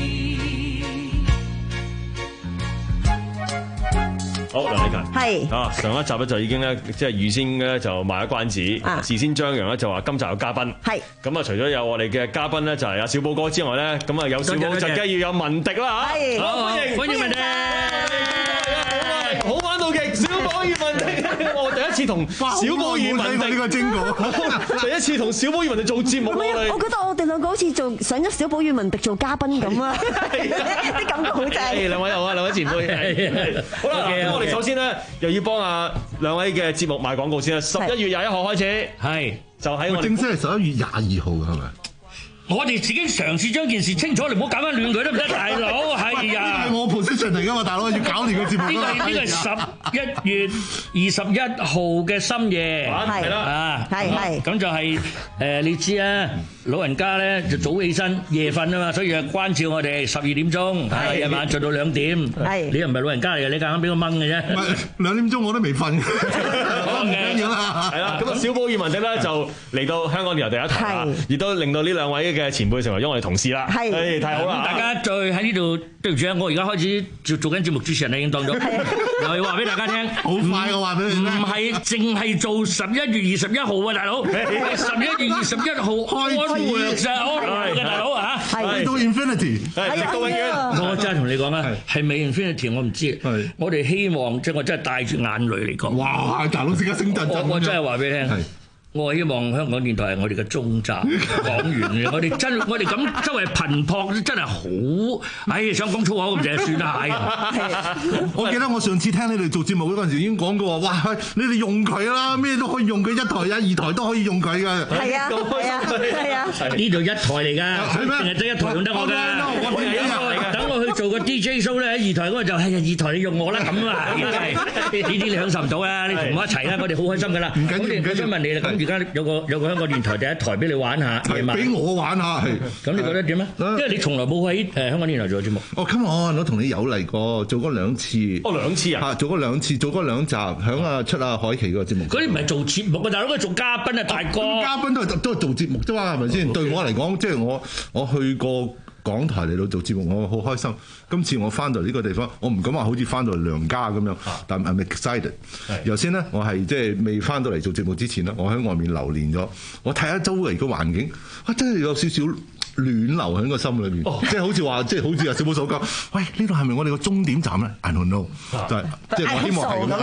Speaker 12: 好，梁禮勤
Speaker 13: 係
Speaker 12: 啊，上一集咧就已經咧，即係預先咧就賣咗關子，
Speaker 13: 啊、
Speaker 12: 事先張揚咧就話今集有嘉賓，
Speaker 13: 係
Speaker 12: 咁啊，除咗有我哋嘅嘉賓咧就係阿小寶哥之外咧，咁啊有小寶就梗係要有文迪啦嚇，
Speaker 13: 係
Speaker 12: 好歡迎
Speaker 13: 歡迎
Speaker 12: 文迪，好玩到極，小寶與文迪，我第一次同小寶與文迪
Speaker 22: 呢個精過，
Speaker 12: 第一次同小寶與文迪做節目，我哋
Speaker 13: 我覺得我哋兩個好似做上咗小寶與文迪做嘉賓咁啊，啲感覺好正。
Speaker 12: 兩位好啊，兩位前輩，好啦，咁我哋首先咧又要幫啊兩位嘅節目賣廣告先啦。十一月廿一號開始，
Speaker 22: 係
Speaker 12: 就喺我哋
Speaker 22: 正式係十一月廿二號嘅係咪？
Speaker 23: 我哋自己嘗試將件事清楚，你唔好搞翻亂佢得唔得，大佬？係啊，
Speaker 22: 呢個係我 position 嚟㗎嘛，大佬要搞亂個節目。
Speaker 23: 呢個係呢個係十一月二十一號嘅深夜，
Speaker 12: 係啦，
Speaker 23: 啊，
Speaker 13: 係係，
Speaker 23: 咁就係誒，你知啊，老人家咧就早起身夜瞓啊嘛，所以啊關照我哋十二點鐘，係夜晚做到兩點。係你又唔係老人家嚟嘅，你夾硬俾我掹嘅啫。
Speaker 22: 唔係兩點鐘我都未瞓，唔緊要啦。
Speaker 12: 係啦，咁啊小寶與文迪咧就嚟到香港電台第一台啦，亦都令到呢兩位嘅前輩成為咗我哋同事啦，係，太好啦！
Speaker 23: 大家再喺呢度對唔住啊，我而家開始做做緊節目主持人啦，已經當咗，又要話俾大家聽，
Speaker 22: 好快我話俾你聽，
Speaker 23: 唔係淨係做十一月二十一號啊，大佬，十一月二十一號開會咋，嘅大佬啊，
Speaker 22: 係到 Infinity，
Speaker 23: 係到永遠。我真係同你講啊，係咪 Infinity 我唔知，我哋希望即係我真係帶住眼淚嚟講。
Speaker 22: 哇！大佬即刻升陣陣，
Speaker 23: 我真係話俾你聽。我希望香港電台係我哋嘅終站，講完嘅。我哋真，我哋咁周圍頻撲真係好，唉，想講粗口咁就算啦。
Speaker 22: 我記得我上次聽你哋做節目嗰陣時已經講過話，哇！你哋用佢啦，咩都可以用佢，一台啊、二台都可以用佢㗎。
Speaker 13: 係啊，係啊，係啊。
Speaker 23: 呢度一台嚟㗎，淨係得一台用得我㗎。等我去做個 D J show 咧，喺二台嗰個就係二台你用我啦咁啊！呢啲你享受唔到啊！你同我一齊啦，我哋好開心㗎啦。唔緊要，唔緊要。我想問你啦，咁而家有個有個香港電台第一台俾你玩下，夜晚
Speaker 22: 俾我玩下，係。
Speaker 23: 咁你覺得點啊？因為你從來冇喺誒香港電台做節目。
Speaker 22: 哦，come on，我同你有嚟過，做過兩次。
Speaker 12: 哦，兩次啊？
Speaker 22: 嚇，做過兩次，做過兩集，響啊出啊海琪個節目。
Speaker 23: 嗰啲唔係做節目啊，大佬，佢做嘉賓啊，大哥。
Speaker 22: 嘉賓都係都係做節目啫嘛，係咪先？對我嚟講，即係我我去過港台嚟到做節目，我好開心。今次我翻到呢個地方，我唔敢話好似翻到娘家咁樣，但係 I'm excited。頭先咧，我係即係未翻到嚟做節目之前咧，我喺外面流連咗，我睇下周圍個環境，啊真係有少少暖流喺個心裏面，哦、即係好似話，即係好似阿小寶所講，喂，呢度係咪我哋個終點站咧 ？I don't know，就係即係我希望係咁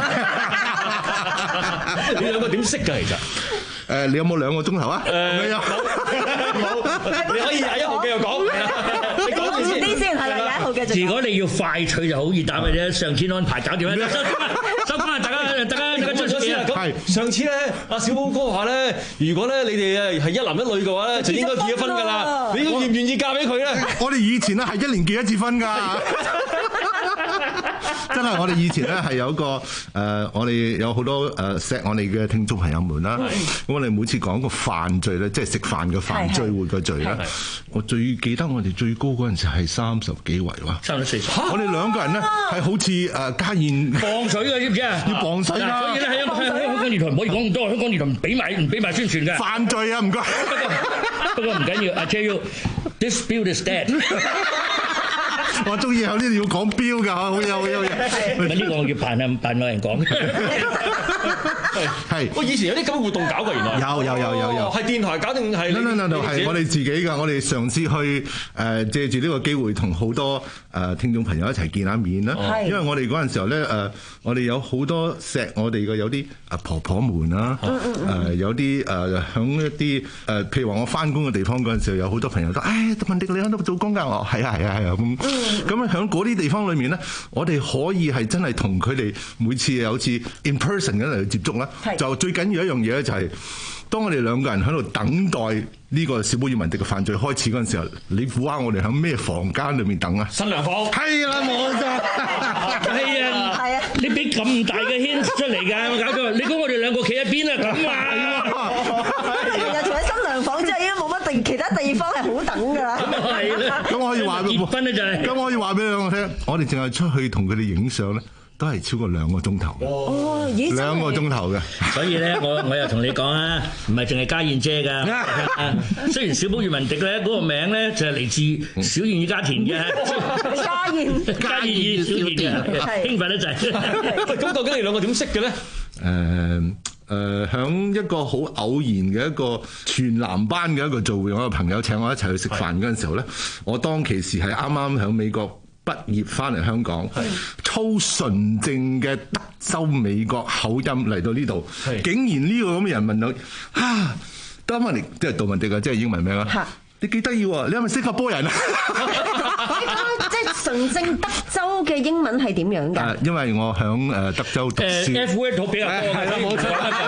Speaker 22: 樣。
Speaker 12: 你兩個點識㗎？其實？
Speaker 22: 誒，你有冇兩個鐘頭啊？
Speaker 12: 誒，冇，冇，你可以廿一號繼續講。你講住先，
Speaker 13: 呢先係啦，廿一號繼
Speaker 23: 如果你要快脆就好易打嘅啫，上次安排搞掂啦。收工啦，大家大家大家出咗先啦。
Speaker 12: 咁上次咧，阿小寶哥話咧，如果咧你哋係一男一女嘅話咧，就應該結咗婚㗎啦。你願唔願意嫁俾佢咧？
Speaker 22: 我哋以前咧係一年結一次婚㗎。真係，我哋以前咧係有一個誒、呃，我哋有好多誒錫、呃、我哋嘅聽眾朋友們啦。咁我哋每次講個飯罪咧，即係食飯嘅飯聚會嘅罪咧，我最記得我哋最高嗰陣時係三十幾圍喎，
Speaker 23: 三十四十。
Speaker 22: 我哋兩個人咧係好似誒家宴
Speaker 23: 磅水嘅，知唔知啊？
Speaker 22: 要磅水啦。
Speaker 23: 所以咧喺香香港電台唔可以講咁多，香港電台唔俾埋唔俾埋宣傳嘅。
Speaker 22: 飯罪啊，唔該。
Speaker 23: 不過唔緊要，I tell you，this bill is dead。
Speaker 22: 我中意喺呢度要講標㗎，好嘢好嘢好嘢。
Speaker 23: 唔係呢個我要扮啊扮有人講。
Speaker 22: 係。
Speaker 12: 我以前有啲咁嘅活動搞過，原來。
Speaker 22: 有有有有有。
Speaker 12: 係電台搞定係？
Speaker 22: no no no no 係我哋自己㗎，我哋嘗試去誒借住呢個機會同好多誒聽眾朋友一齊見下面啦。因為我哋嗰陣時候咧誒，我哋有好多錫我哋嘅有啲啊婆婆們啦，誒有啲誒響一啲誒，譬如話我翻工嘅地方嗰陣時候，有好多朋友都誒問迪你喺度做工㗎？我係啊係啊係啊咁。咁啊，喺嗰啲地方裏面咧，我哋可以係真係同佢哋每次有次 in person 咁嚟去接觸啦。就最緊要一樣嘢咧，就係當我哋兩個人喺度等待呢個小寶與文迪嘅犯罪開始嗰陣時候，你估下我哋喺咩房間裏面等啊？
Speaker 12: 新娘房。係啦，冇錯。
Speaker 23: 係啊，係啊。你俾咁大嘅 hint 出嚟㗎，我搞錯。你估我哋兩個企喺邊啊？咁啊？
Speaker 13: 其實除咗新娘房之外，已經冇乜地其他地方係好等㗎啦。
Speaker 23: 係啦。
Speaker 22: 咁我可以話俾
Speaker 23: 結婚咧就係。
Speaker 22: 咁我可以話俾你兩個聽，我哋淨係出去同佢哋影相咧，都係超過兩個鐘頭。
Speaker 13: 哦，咦？
Speaker 22: 兩個鐘頭嘅。
Speaker 23: 所以咧，我我又同你講啊，唔係淨係家燕姐㗎。雖然小寶與文迪咧嗰個名咧就係嚟自小燕與家田嘅。
Speaker 13: 家燕。
Speaker 23: 家燕與小田嘅，興奮得滯。
Speaker 12: 咁究竟你兩個點識嘅咧？
Speaker 22: 誒。誒，響、呃、一個好偶然嘅一個全男班嘅一個聚會，我個朋友請我一齊去食飯嗰陣時候咧，我當其時係啱啱響美國畢業翻嚟香港，操純正嘅德州美國口音嚟到呢度，竟然呢個咁嘅人問到啊，德文迪即係杜文迪啊，即係英文名啊，你幾得意喎？你係咪新加坡人啊？
Speaker 13: 即係純正德州嘅英文係點樣㗎？
Speaker 22: 因為我響誒德州讀書。
Speaker 23: 誒 F word 比較多，係啦冇錯。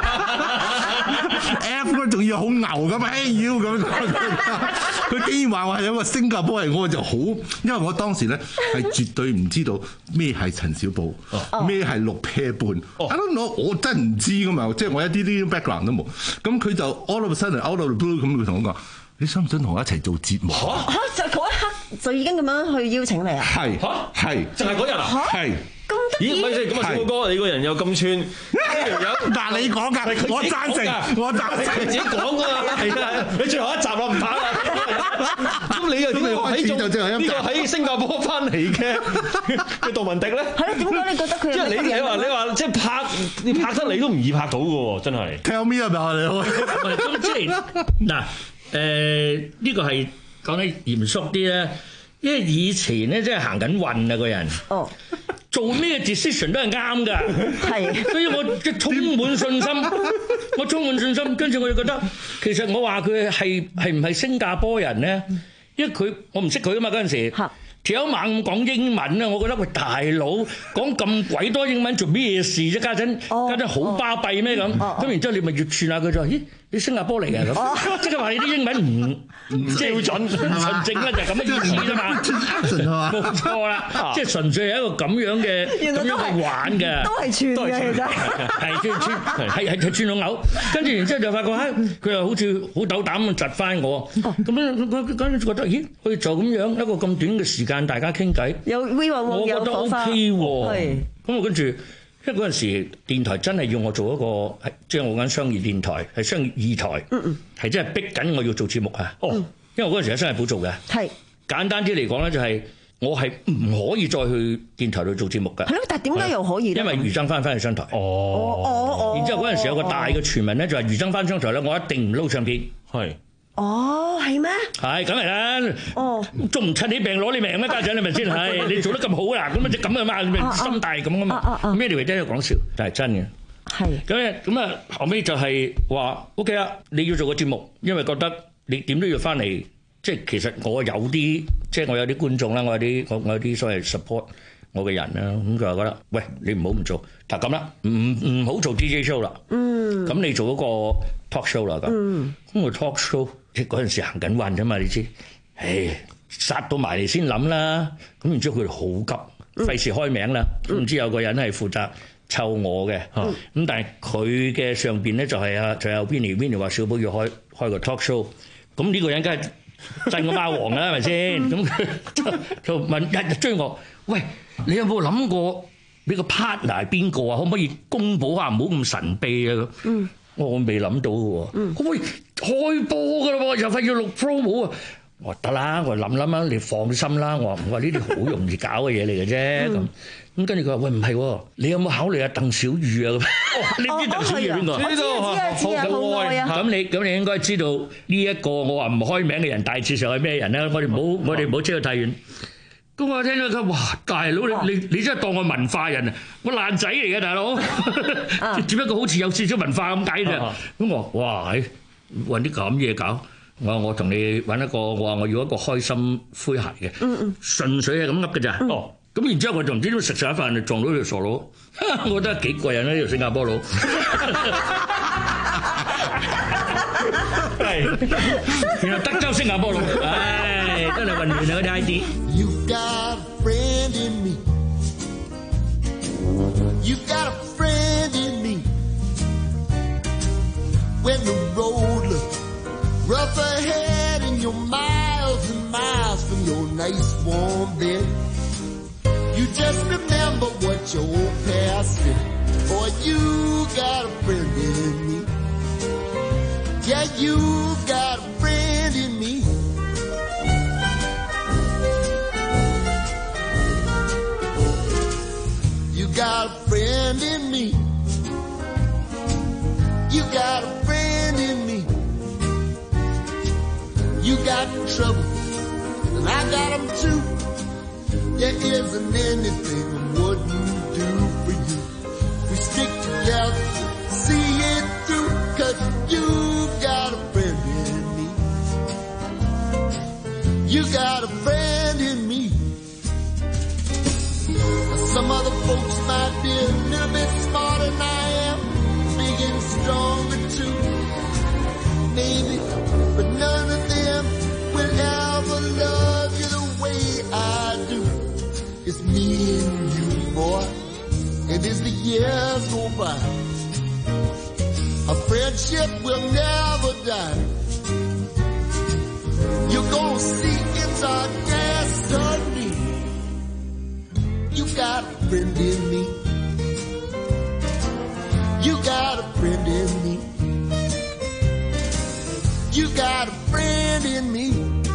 Speaker 22: F word 仲要好牛咁啊！哎妖咁，佢竟然話我係一個新加坡人，我就好，因為我當時咧係絕對唔知道咩係陳小寶，咩係六撇半。I don't know，我真係唔知㗎嘛，即係我一啲啲 background 都冇。咁佢就 all of a sudden out of the blue 咁，佢同我講：你想唔想同我一齊做節目？
Speaker 13: 嚇！就嗰一刻就已經咁樣去邀請你啊？
Speaker 22: 係嚇，係
Speaker 12: 就係嗰日啊？係。咦，唔係先咁啊，小寶哥，你個人又咁串，
Speaker 22: 嗱你講㗎，我贊成，我贊成，
Speaker 12: 你自己講㗎嘛，係啊，你最後一集啦，唔打啦。咁你又點解喺做呢個喺新加坡翻嚟嘅嘅杜文迪咧？
Speaker 13: 係咯，點解你覺得佢？
Speaker 12: 即係你你話你話即係拍，你拍得你都唔易拍到㗎喎，真係。
Speaker 22: Tell me about it。
Speaker 23: 咁即係嗱，誒呢個係講得嚴肅啲咧，因為以前咧即係行緊運啊個人。哦。做咩 decision 都係啱㗎，係，所以我即係充滿信心，我充滿信心，跟住我就覺得其實我話佢係係唔係新加坡人咧？因為佢我唔識佢啊嘛嗰陣時，條友猛咁講英文啊，我覺得喂大佬講咁鬼多英文做咩事啫？家陣家陣好巴閉咩咁？咁然之後你咪越串下佢就咦？你新加坡嚟嘅咁，即係話你啲英文唔唔標準、唔純正咧，就係咁嘅意思啫嘛。冇錯啦，即係純粹係一個咁樣嘅咁樣去玩嘅，
Speaker 13: 都係串嘅其實。
Speaker 23: 係串串，係係係串到嘔。跟住然之後就發覺，嚇佢又好似好斗膽咁窒翻我。咁樣佢嗰陣覺得，咦？佢就咁樣一個咁短嘅時間，大家傾偈，
Speaker 13: 有 we 話
Speaker 23: 我覺得 OK 喎。咁我跟住。因為嗰陣時電台真係要我做一個係即係我間商業電台係商業二台，係、嗯嗯、真係逼緊我要做節目啊！哦，嗯、因為嗰陣時喺新藝寶做嘅，係簡單啲嚟講咧，就係我係唔可以再去電台度做節目㗎。係咯，但係點解又可以咧？因為余爭翻翻去商台。哦哦哦。然之後嗰陣時有個大嘅傳聞咧，就係余爭翻商台咧，我一定唔撈唱片。係。哦，係咩？係，梗係啦。哦，仲唔趁你病攞你命咩？家長你咪先係，你做得咁好啦，咁啊即咁啊嘛，你心大咁啊嘛。咩嚟？真係講笑，但係真嘅。係。咁啊咁啊，後尾就係話 O K 啦，你要做個節目，因為覺得你點都要翻嚟，即係其實我有啲即係我有啲觀眾啦，我有啲我我有啲所謂 support 我嘅人啦，咁佢話覺得，喂，你唔好唔做，但咁啦，唔唔好做 D J show 啦，嗯，咁你做嗰個 talk show 啦，咁，咁個 talk show 即係嗰陣時行緊運啫嘛，你知，唉，殺到埋嚟先諗啦，咁然之後佢哋好急，費事開名啦，唔知有個人係負責湊我嘅，咁但係佢嘅上邊咧就係啊，就有 Vinny，Vinny 話小寶要開開個 talk show，咁呢個人梗係震個貓王啦，係咪先？咁佢就就問日日追我，喂，你有冇諗過你個 partner 係邊個啊？可唔可以公佈下？唔好咁神秘啊！嗯，我未諗到嘅喎。嗯，喂，開播㗎啦喎，又快要錄 promo 啊！我話得啦，我諗諗啦，你放心啦。我話我話呢啲好容易搞嘅嘢嚟嘅啫。咁咁跟住佢話：喂，唔係喎，你有冇考慮下鄧小宇啊？你知鄧小宇係邊個？
Speaker 13: 知道啊，知啊，好愛啊！
Speaker 23: 咁你咁你應該知道呢一個我話唔開名嘅人大致上係咩人啦？我哋唔好我哋唔好扯到太遠。咁我聽到佢哇，大佬你你你真係當我文化人啊！我爛仔嚟嘅大佬，只不過好似有少少文化咁解啫。咁我話哇，揾啲咁嘢搞。我話我同你揾一個，我話我要一個開心詼諧嘅，嗯嗯，純粹係咁噏嘅咋。哦，咁然之後我就唔知點食晒飯就撞到條傻佬，我覺得幾過癮啦呢條新加坡佬。係，原來德州新加坡佬，唉，真係混亂啊嗰啲 I D。You got a friend in me. You got a friend in me. When the road looks rough ahead and you're miles and miles from your nice warm bed, you just remember what your old past said. Boy, you got a friend in me. Yeah, you got a friend in me. You got a friend in me. You got a friend in me. You got trouble, and I got them too. There isn't anything I wouldn't do for you. We stick together, see it through, 'cause you've got a friend in me. You got a friend in me. Now some other folks might be a little bit smarter than I am, big and stronger too, maybe, but none of them will ever love you the way I do. It's me and you, boy, and as the years go by, our friendship will never die. You're gonna see it's our destiny. You got a friend in me. You got a friend in me. You got a friend in me.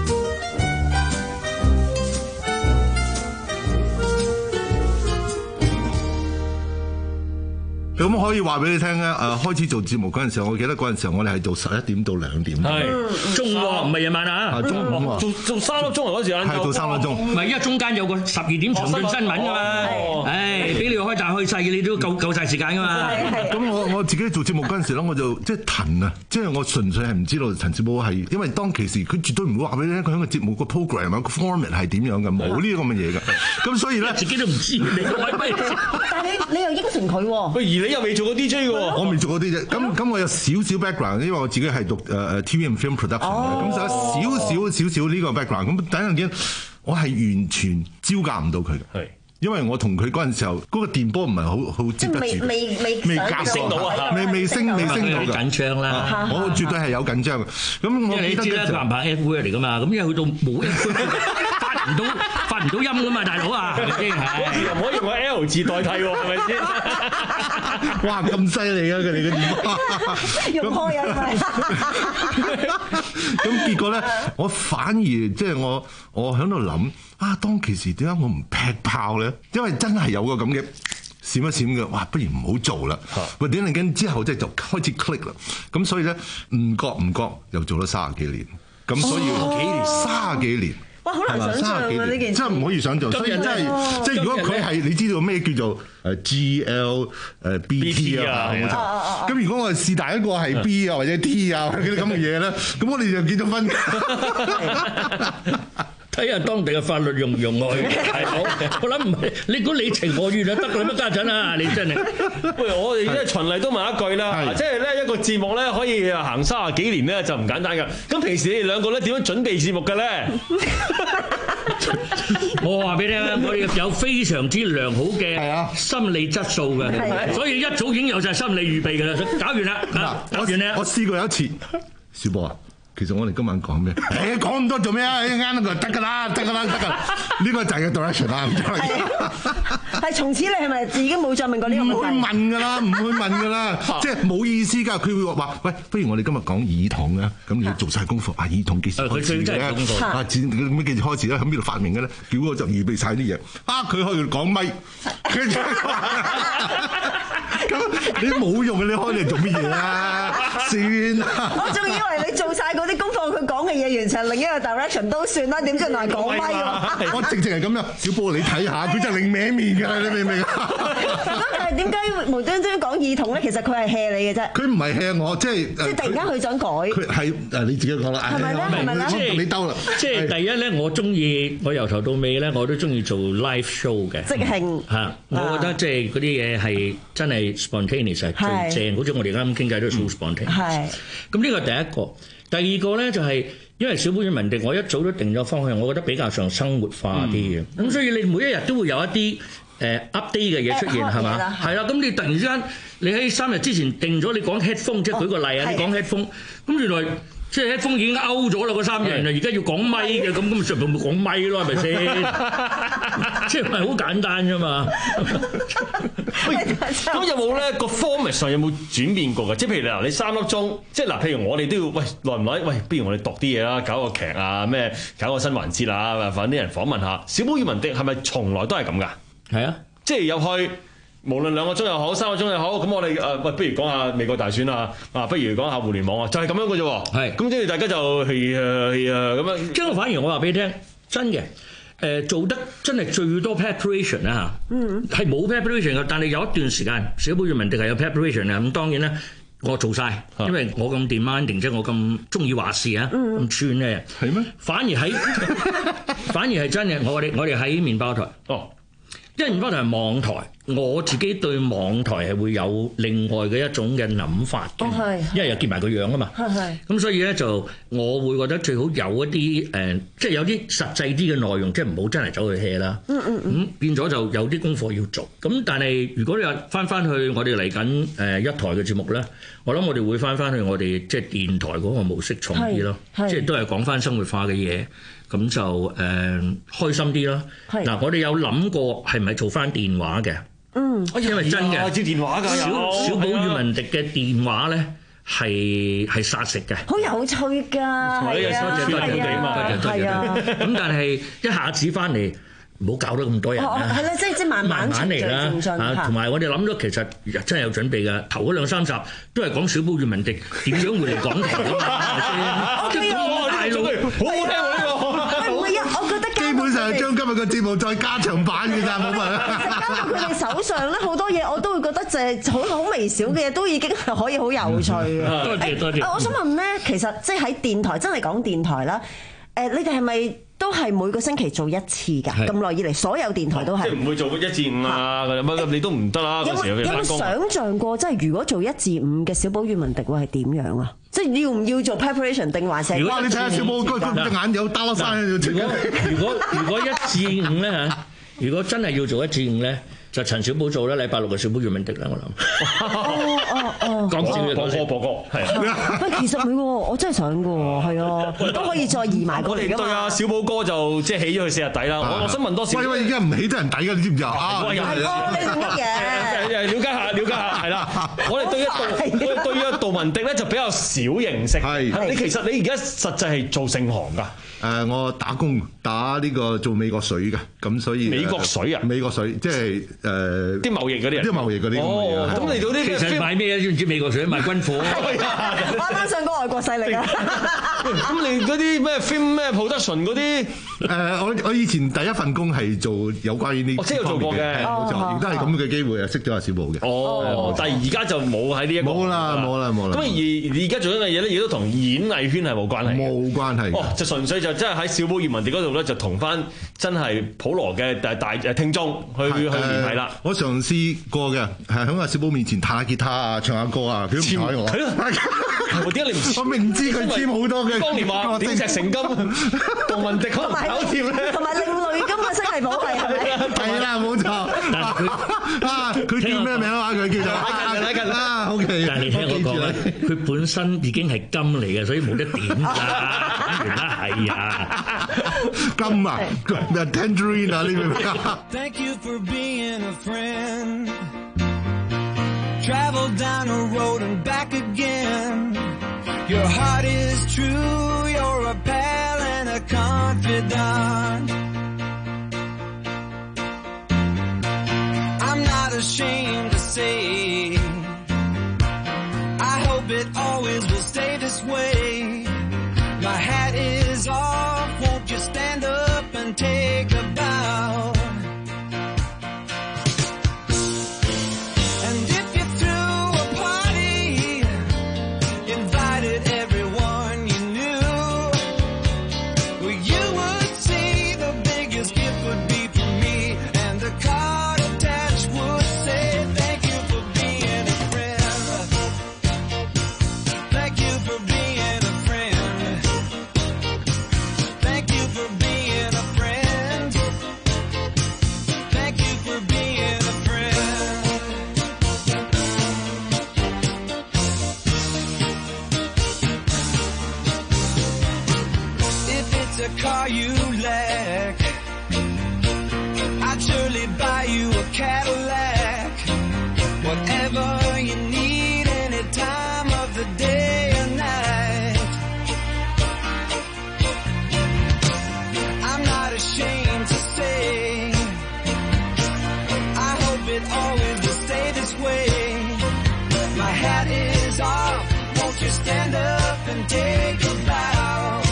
Speaker 22: 咁可以話俾你聽咧，誒開始做節目嗰陣時候，我記得嗰陣時候我哋係做十一點到兩點。
Speaker 23: 係中喎，唔係夜晚啊！
Speaker 22: 中午啊，
Speaker 12: 做做三粒鐘啊嗰時間。
Speaker 22: 係做三粒鐘。
Speaker 23: 唔係，因為中間有個十二點詳盡新聞㗎嘛。唉，俾你開大開細，你都夠夠曬時間㗎嘛。
Speaker 22: 咁我我自己做節目嗰陣時咧，我就即係騰啊，即係我純粹係唔知道陳小寶係，因為當其時佢絕對唔會話俾你聽，佢喺個節目個 program 啊個 format 係點樣嘅，冇呢啲咁嘅嘢嘅。咁所以咧，
Speaker 23: 自己都唔知你開咩。
Speaker 13: 但係你你又應承佢喎。
Speaker 12: 喂，而你又未做過 D J 喎？
Speaker 22: 我未做過 D J， 咁咁我有少少 background， 因為我自己係讀誒誒 T V and film production 嘅，咁就有少少少少呢個 background。咁第一樣嘢，我係完全招架唔到佢嘅。係。因為我同佢嗰陣時候，嗰、那個電波唔係好好接得住，
Speaker 13: 未未未
Speaker 22: 未夾升到啊，未未升未升到嘅，
Speaker 23: 緊張啦，
Speaker 22: 我絕對係有緊張嘅。咁我記得
Speaker 23: 咧，佢唔係 F word 嚟㗎嘛，咁因為去到冇 F word 發唔到發唔到音㗎嘛，大佬啊，係咪先？
Speaker 12: 又唔可以用個 L 字代替喎，係咪先？
Speaker 22: 哇，咁犀利啊！佢哋嘅電波
Speaker 13: 用開音
Speaker 22: 啊！咁結果咧，我反而即係我我喺度諗。啊！當其時點解我唔劈炮咧？因為真係有個咁嘅閃一閃嘅，哇！不如唔好做啦。喂，點嚟緊之後即係就開始 click 啦。咁所以咧，唔覺唔覺又做咗三十幾年。咁所以幾年三十幾年，
Speaker 13: 哇！好難想象啊呢件事，
Speaker 22: 真係唔可以想象。所以真係即係如果佢係你知道咩叫做誒 G L 誒 B T 啊？咁如果我係是但一個係 B 啊或者 T 啊嗰啲咁嘅嘢咧，咁我哋就結咗婚。
Speaker 23: 睇下當地嘅法律容唔容許。係好，我諗唔係你估你情我願就得㗎啦，乜家陣啊？你真係。
Speaker 12: 喂，我哋即係循例都問一句啦，即係咧一個節目咧可以行三十幾年咧就唔簡單㗎。咁平時你哋兩個咧點樣準備節目嘅咧？
Speaker 23: 我話俾你聽啦，我哋有非常之良好嘅心理質素嘅，所以一早已經有晒心理預備㗎啦。搞完啦，搞完啦。
Speaker 22: 我試過有一次，小波啊。其實我哋今晚講咩？誒講咁多做咩啊？一陣間都得㗎啦，得㗎啦，得㗎。呢個就係個 direction 啦。
Speaker 13: 係從此你係咪自己冇再問過呢個問題？
Speaker 22: 唔會問㗎啦，唔會問㗎啦，即係冇意思㗎。佢會話：喂，不如我哋今日講耳筒啊。咁你要做晒功課啊，耳筒幾時開始嘅？啊，自咁幾時開始咧？喺邊度發明嘅咧？叫我就預備晒啲嘢。啊，佢可以講咪。咁你冇用嘅，你開嚟做乜嘢啊？算啦。
Speaker 13: 我仲以為你做晒嗰啲功課，佢講嘅嘢完全係另一個 direction 都算啦。點知原來係講咪喎？
Speaker 22: 我直情係咁樣，小波你睇下，佢真係另歪面㗎，你明唔明啊？
Speaker 13: 咁但係點解無端端講耳筒咧？其實佢係 hea 你嘅啫。
Speaker 22: 佢唔係 hea 我，即係
Speaker 13: 即係突然間佢想改。佢
Speaker 22: 係誒你自己講啦。
Speaker 13: 係咪咧？係咪咧？
Speaker 23: 即係
Speaker 22: 你兜啦。
Speaker 23: 即係第一咧，我中意我由頭到尾咧，我都中意做 live show 嘅。
Speaker 13: 即興
Speaker 23: 嚇，我覺得即係嗰啲嘢係真係 spontaneous 係最正，好似我哋啱啱傾偈都 so spontaneous。係。咁呢個第一個，第二個咧就係因為小寶與文迪，我一早都定咗方向，我覺得比較上生活化啲嘅。咁所以你每一日都會有一啲誒 update 嘅嘢出現係嘛？係啦，咁你突然之間你喺三日之前定咗你講 headphone，即係舉個例啊，你講 headphone，咁原來。即係headphone已經勾咗啦，嗰三樣啊！而家要講咪嘅，咁咁咪上邊咪講咪咯，係咪先？即係唔係好簡單啫嘛？
Speaker 12: 咁有冇咧個 format 上有冇轉變過㗎？即係譬如嗱，你三粒鐘，即係嗱，譬如我哋都要喂耐唔耐？喂，不如我哋讀啲嘢啦，搞個劇啊，咩搞個新環節啊，揾啲人訪問下。小寶與文迪係咪從來都係咁㗎？
Speaker 23: 係啊，
Speaker 12: 即係入去。無論兩個鐘又好，三個鐘又好，咁我哋誒喂，不如講下美國大選啊，啊，不如講下互聯網啊，就係、是、咁樣嘅啫喎。係，咁即係大家就係誒係啊咁樣。
Speaker 23: 即係我反而我話俾你聽，真嘅誒、呃、做得真係最多 preparation 啦嚇，嗯，係冇 preparation 嘅，但係有一段時間小寶與文迪係有 preparation 啊。咁當然咧，我做晒，因為我咁 demanding，即係我咁中意話事啊，咁串咧。係咩？反而喺反而係真嘅，我哋我哋喺麵包台。哦。因為麵包台係網台，我自己對網台係會有另外嘅一種嘅諗法嘅，哦、因為又見埋個樣啊嘛。咁所以咧就我會覺得最好有一啲誒、呃，即係有啲實際啲嘅內容，即係唔好真係走去 hea 啦。嗯嗯嗯。咁變咗就有啲功課要做。咁但係如果你話翻翻去我哋嚟緊誒一台嘅節目咧，我諗我哋會翻翻去我哋即係電台嗰個模式重啲咯，即係都係講翻生活化嘅嘢。咁就誒、呃、開心啲啦。嗱，我哋有諗過係咪做翻電話嘅？嗯，因為真嘅
Speaker 12: 接電話㗎，
Speaker 23: 小小寶與文迪嘅電話咧係係殺食嘅，
Speaker 13: 好有趣㗎，係啊，係啊，
Speaker 23: 咁但係一下子翻嚟。唔好搞得咁多人啦，
Speaker 13: 係啦，即係即係慢慢
Speaker 23: 慢嚟啦，同埋我哋諗咗，其實真係有準備㗎。頭嗰兩三集都係講小寶與文迪點樣會嚟港台㗎嘛，即係講大陸，好好聽喎呢個。
Speaker 13: 唔係啊，我覺得
Speaker 22: 基本上係將今日嘅節目再加長版㗎咋，冇問題。
Speaker 13: 交到佢哋手上咧，好多嘢我都會覺得就係好好微小嘅嘢，都已經係可以好有趣嘅。
Speaker 23: 多謝多謝。
Speaker 13: 我想問咧，其實即係喺電台，真係講電台啦。誒，你哋係咪都係每個星期做一次㗎？咁耐以嚟，所有電台都係。即係
Speaker 12: 唔會做一至五啊？咁你都唔得啦。
Speaker 13: 有冇有冇想像過，即係如果做一至五嘅小寶與文迪會係點樣啊？即係要唔要做 preparation 定還是？
Speaker 22: 如果你睇下小寶嗰隻眼有打粒山喺度。
Speaker 23: 如果如果如果一至五咧嚇，如果真係要做一至五咧。就陳小寶做啦，禮拜六嘅小寶與文迪啦，我諗。
Speaker 13: 哦哦哦，
Speaker 23: 講笑嘅，
Speaker 12: 播歌播歌，係。
Speaker 13: 喂，其實佢喎，我真係想嘅喎，係啊，都可以再移埋過嚟㗎嘛。
Speaker 12: 我哋對啊，小寶哥就即係起咗佢四日底啦。我我想問多少？
Speaker 22: 喂喂，而家唔起得人底㗎，你知唔知啊？
Speaker 13: 係哦，你做乜嘢？
Speaker 12: 了解下，了解下，係啦。我哋對一杜，我哋對一杜文迪咧就比較少認識。係。你其實你而家實際係做盛行㗎？
Speaker 22: 誒，我打工打呢個做美國水㗎，咁所以。
Speaker 12: 美國水啊？
Speaker 22: 美國水即係。誒啲
Speaker 12: 貿易嗰啲，
Speaker 22: 啲貿易嗰啲
Speaker 12: 咁嚟到啲
Speaker 23: 其實買咩啊？知唔知美國水買軍火？
Speaker 13: 我啱啱上過外國勢力啊！
Speaker 12: 咁你嗰啲咩 film 咩 production 嗰啲？
Speaker 22: 誒，我我以前第一份工係做有關於呢，
Speaker 12: 我即係有做過嘅，
Speaker 22: 冇錯，亦都係咁嘅機會啊，識咗阿小寶嘅。
Speaker 12: 哦，但係而家就冇喺呢一個。
Speaker 22: 冇啦，冇啦，冇啦。
Speaker 12: 咁而而家做緊嘅嘢咧，亦都同演藝圈係冇關係。
Speaker 22: 冇關係。
Speaker 12: 哦，就純粹就真係喺小寶與文迪嗰度咧，就同翻真係普羅嘅大大誒聽眾去去聯繫啦。
Speaker 22: 我嘗試過嘅，係喺阿小寶面前彈下吉他啊，唱下歌啊，佢都唔睬我。
Speaker 12: 係咯，點解你唔？
Speaker 22: 我明知佢簽好多嘅。
Speaker 12: 當年話點石成金，同文迪可能搞掂咧。
Speaker 13: 同埋另類金嘅星藝寶係係咪？
Speaker 22: 係啦，冇錯。啊，佢叫咩名啊？佢叫做拉近拉近啦。O K。
Speaker 23: 但係你聽我講咧，佢本身已經係金嚟嘅，所以冇得點㗎。講完啦，係啊，
Speaker 22: 金啊 ，Tangerine 啊，呢個。
Speaker 14: Thank you for being a friend. Travel down the road and back again. Your heart is true. You're a pal and a confidant. I'm not ashamed to say, I hope it always will stay this way. My hat is off. Won't you stand up and take a bow? Car you lack, I'd surely buy you a Cadillac. Whatever you need, any time of the day or night. I'm not ashamed to say, I hope it always will stay this way. My hat is off, won't you stand up and take a bow?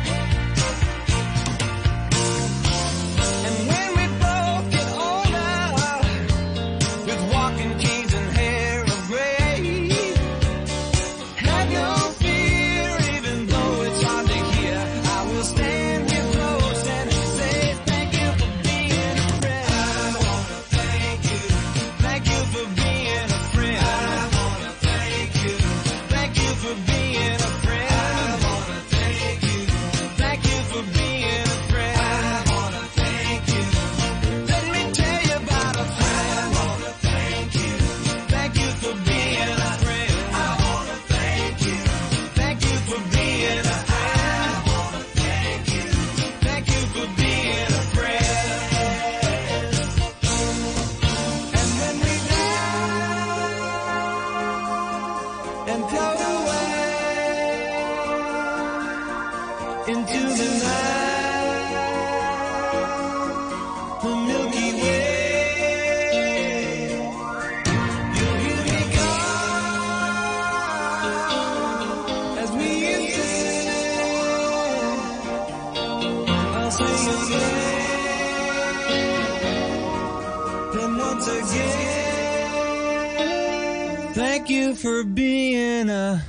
Speaker 14: Thank you for being a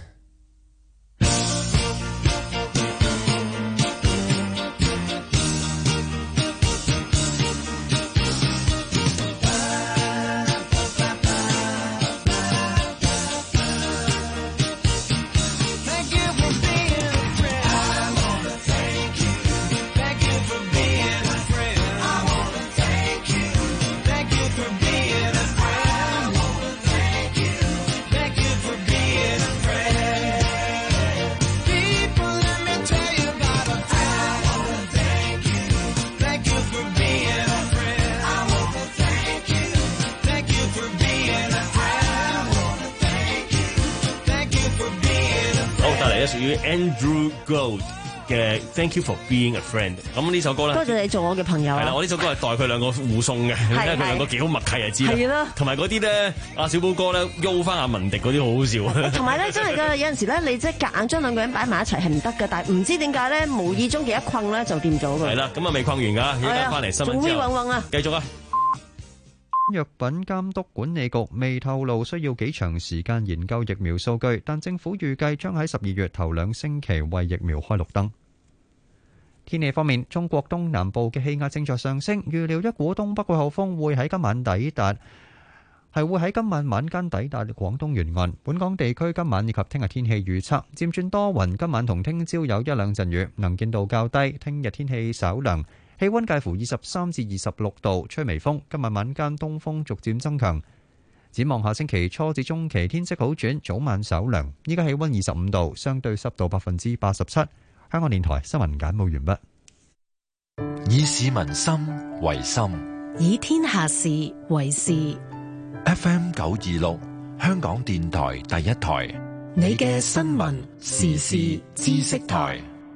Speaker 12: Andrew Gold 嘅 Thank You for Being a Friend。咁呢首歌咧，
Speaker 13: 多謝你做我嘅朋友。
Speaker 12: 係啦，我呢首歌係代佢兩個護送嘅，因為佢兩個幾好默契就知啦。係啦，同埋嗰啲咧，阿小寶哥咧喐翻阿文迪嗰啲好好笑。
Speaker 13: 同埋咧，真係㗎，有陣時咧，你即係夾硬將兩個人擺埋一齊係唔得㗎，但係唔知點解咧，無意中嘅一困咧就掂咗㗎。
Speaker 12: 係啦，咁啊未困完㗎，而家翻嚟新聞之後，
Speaker 13: 仲 V 揾揾啊，
Speaker 12: 繼續啊！
Speaker 1: 藥品監督管理局未透露需要幾長時間研究疫苗數據，但政府預計將喺十二月頭兩星期為疫苗開綠燈。天氣方面，中國東南部嘅氣壓正在上升，預料一股東北季候風會喺今晚抵達，係會喺今晚晚間抵達廣東沿岸。本港地區今晚以及聽日天氣預測漸轉多雲，今晚同聽朝有一兩陣雨，能見度較低。聽日天氣稍涼。氣溫介乎二十三至二十六度，吹微風。今日晚間東風逐漸增強。展望下星期初至中期天色好轉，早晚稍涼。依家氣溫二十五度，相對濕度百分之八十七。香港電台新聞簡報完畢。
Speaker 4: 以市民心為心，
Speaker 5: 以天下事為事。
Speaker 4: F M 九二六，香港電台第一台，
Speaker 5: 你嘅新聞時事知識台。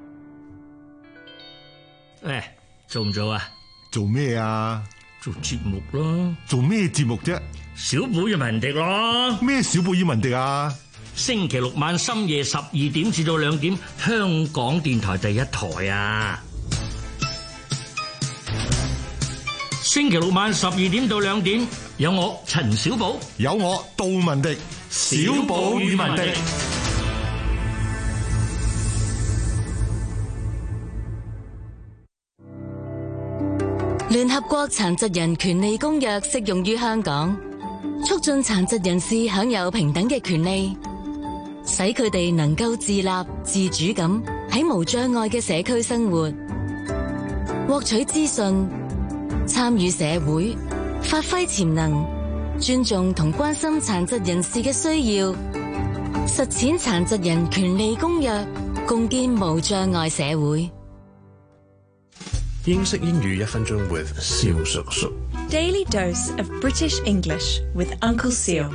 Speaker 23: 誒。做唔做啊？
Speaker 22: 做咩啊？
Speaker 23: 做節目咯。
Speaker 22: 做咩節目啫？
Speaker 23: 小寶與文迪咯。
Speaker 22: 咩小寶與文迪啊？
Speaker 23: 星期六晚深夜十二點至到兩點，香港電台第一台啊。星期六晚十二點到兩點，有我陳小寶，
Speaker 22: 有我杜文迪，
Speaker 23: 小寶與文迪。
Speaker 15: 聯合國殘疾人權利公約適用於香港，促進殘疾人士享有平等嘅權利，使佢哋能夠自立自主咁喺無障礙嘅社區生活，獲取資訊，參與社會，發揮潛能，尊重同關心殘疾人士嘅需要，實踐殘疾人權利公約，共建無障礙社會。
Speaker 3: 英式英語一分鐘 with 蕭叔叔。
Speaker 7: Daily dose of British English with Uncle Seal.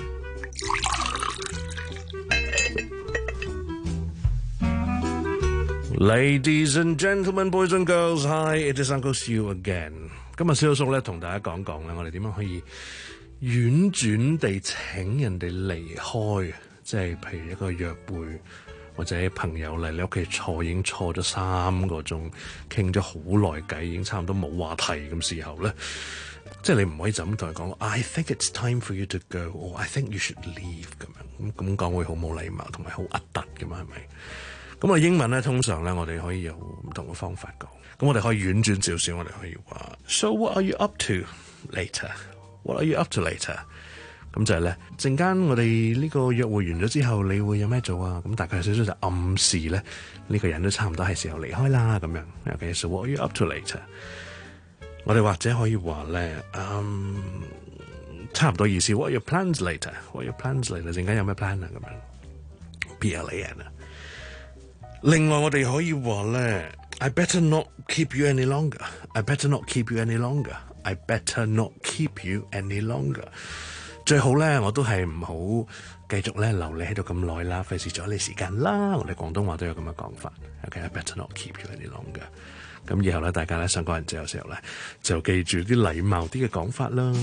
Speaker 3: Ladies and gentlemen, boys and girls, hi, it is Uncle Seal again. 今日蕭叔咧同大家講講咧，我哋點樣可以婉轉地請人哋離開，即係譬如一個約會。或者朋友嚟你屋企坐，已經坐咗三個鐘，傾咗好耐偈，已經差唔多冇話題咁時候咧，即係你唔可以就咁同佢講 I think it's time for you to go or I think you should leave 咁樣，咁咁講會好冇禮貌同埋好核突嘅嘛，係咪？咁啊英文咧通常咧我哋可以有唔同嘅方法講，咁我哋可以婉轉少少，我哋可以話 So what are you up to later? What are you up to later?咁就係咧，陣間我哋呢個約會完咗之後，你會有咩做啊？咁大概有少少就暗示咧，呢、呢個人都差唔多係時候離開啦咁樣。Okay, so what are you up to later? 我哋或者可以話咧，嗯，差唔多意思。What are your plans later? What are your plans later? 陣間有咩 plan 啊？咁樣 P L A N 啊。另外我哋可以話咧 ，I better not keep you any longer. I better not keep you any longer. I better not keep you any longer.最好咧，我都係唔好繼續咧留你喺度咁耐啦，費事阻你時間啦。我哋廣東話都有咁嘅講法。Okay, I better not keep you any longer。咁以後咧，大家咧上個人節有時候咧，就記住啲禮貌啲嘅講法啦。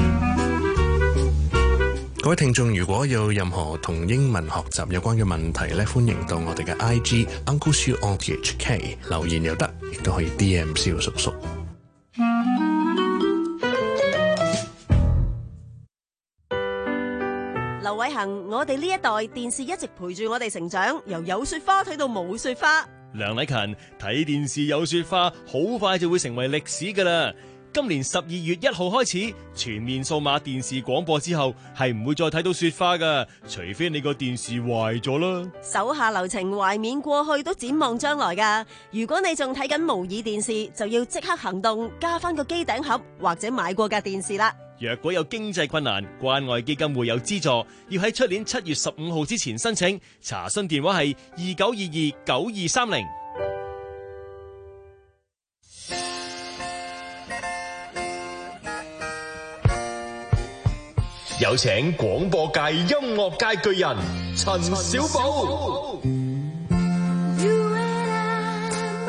Speaker 3: 各位聽眾，如果有任何同英文學習有關嘅問題咧，歡迎到我哋嘅 I G Uncle Siu on T H K 留言又得，亦都可以 D M 蕭叔叔。
Speaker 13: 劉偉恒，我哋呢一代電視一直陪住我哋成長，由有雪花睇到冇雪花。
Speaker 12: 梁禮勤，睇電視有雪花，好快就會成為歷史㗎喇。今年十二月一號開始，全面數碼電視廣播之後，係唔會再睇到雪花㗎，除非你個電視壞咗啦。
Speaker 13: 手下留情，懷緬過去，都展望將來㗎。如果你仲睇緊模擬電視，就要即刻行動，加翻個機頂盒或者買過架電視啦。
Speaker 12: 若果有經濟困難，關愛基金會有資助，要喺出年七月十五號之前申請。查詢電話係二九二二九二三零。
Speaker 21: 有請廣播界音樂界巨人陳小寶。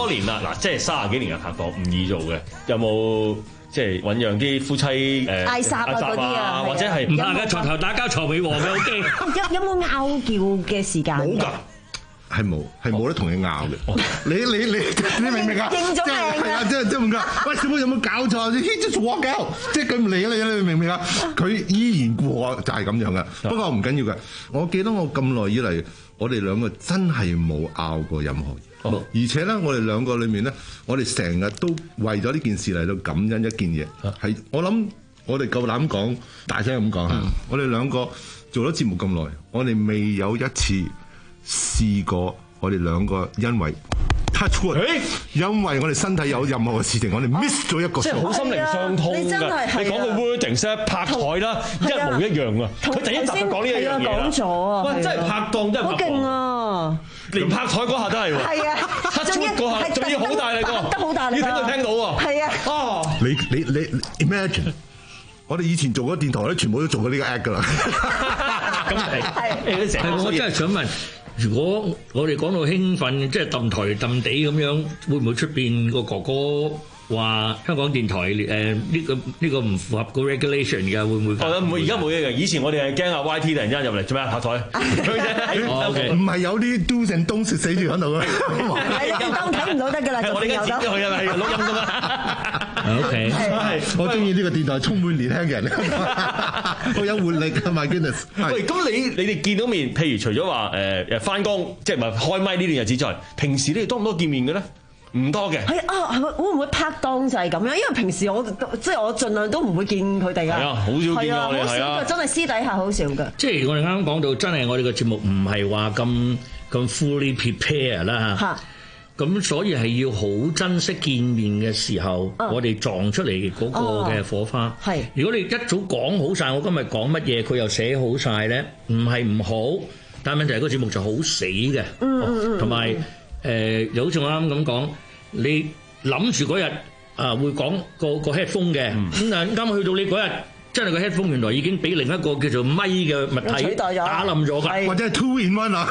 Speaker 12: 年啦，嗱，即係三十幾年嘅拍檔唔易做嘅，有冇即係醖釀啲夫妻誒
Speaker 13: 嗌霎啊嗰啲啊，
Speaker 12: 或者係
Speaker 23: 唔怕嘅，床頭打交床尾和嘅 O K。
Speaker 13: 有有冇拗撬嘅時間？
Speaker 22: 冇㗎。係冇，係冇得同你拗嘅。你你你你明唔明啊？
Speaker 13: 認咗命
Speaker 22: 係啊，即係即係咁㗎。喂，小妹有冇搞錯？He just walk out，即係佢唔理你，你明唔明啊？佢依然顧我，就係咁樣嘅。不過唔緊要嘅。我記得我咁耐以嚟，我哋兩個真係冇拗過任何。
Speaker 12: 哦、
Speaker 22: 而且咧，我哋兩個裏面咧，我哋成日都為咗呢件事嚟到感恩一件嘢。係、啊、我諗，我哋夠膽講，大聲咁講嚇。我哋兩個做咗節目咁耐，我哋未有一次試過我哋兩個因為 touch wood，因為我哋身體有任何嘅事情，我哋 miss 咗一個。
Speaker 12: 即係好心靈相通㗎。你講個 wording 咧，拍台啦，一模一樣啊！佢第一集就講呢一樣嘢啦。
Speaker 13: 講咗啊！
Speaker 12: 喂，真係拍檔，真係
Speaker 13: 好勁啊！
Speaker 12: 連拍台嗰下都係喎。係啊， touch wood 嗰下仲要好大力喎，
Speaker 13: 得好大力，
Speaker 12: 要聽到聽到喎。
Speaker 13: 係啊。
Speaker 12: 哦。
Speaker 22: 你你你 imagine， 我哋以前做嗰電台咧，全部都做過呢個 act 㗎啦。
Speaker 23: 咁係係，我真係想問。如果我哋講到興奮，即係揼台揼地咁樣，會唔會出邊個哥哥話香港電台誒呢個呢個唔符合個 regulation 㗎？會唔會？
Speaker 12: 哦，唔會，而家冇嘢嘅。以前我哋係驚阿 Y T 突然之間入嚟做咩拍台？
Speaker 22: 唔係有啲 do's and don'ts死住喺度嘅。
Speaker 13: 係啊，當睇唔到得㗎啦，
Speaker 12: 我哋而家剪咗佢啊，係錄音㗎嘛。
Speaker 23: O K，
Speaker 22: 我中意呢個電台充滿年輕人，好有活力啊！My goodness。
Speaker 12: 喂，咁你你哋見到面，譬如除咗話誒誒翻工，即係唔係開咪呢段日子之外，平時你哋多唔多見面嘅咧？唔多嘅。係
Speaker 13: 啊，係咪會唔會拍檔就係咁樣？因為平時我即係我盡量都唔會見佢哋㗎。係
Speaker 23: 啊，好少見
Speaker 13: 我哋係啊，真係私底下好少㗎。即係
Speaker 23: 我哋啱啱講到，真係我哋個節目唔係話咁咁 fully prepare 啦嚇。咁所以係要好珍惜見面嘅時候，啊、我哋撞出嚟嗰個嘅火花。係、啊，如果你一早講好晒，我今日講乜嘢，佢又寫好晒咧，唔係唔好，但係問題係個節目就好死嘅。嗯嗯嗯。同埋誒，又好似我啱啱咁講，你諗住嗰日啊會講個個 headphone 嘅，咁啊啱去到你嗰日。真係個 headphone 原來已經俾另一個叫做咪嘅物體打冧咗㗎，
Speaker 22: 或者係 two in one 啊，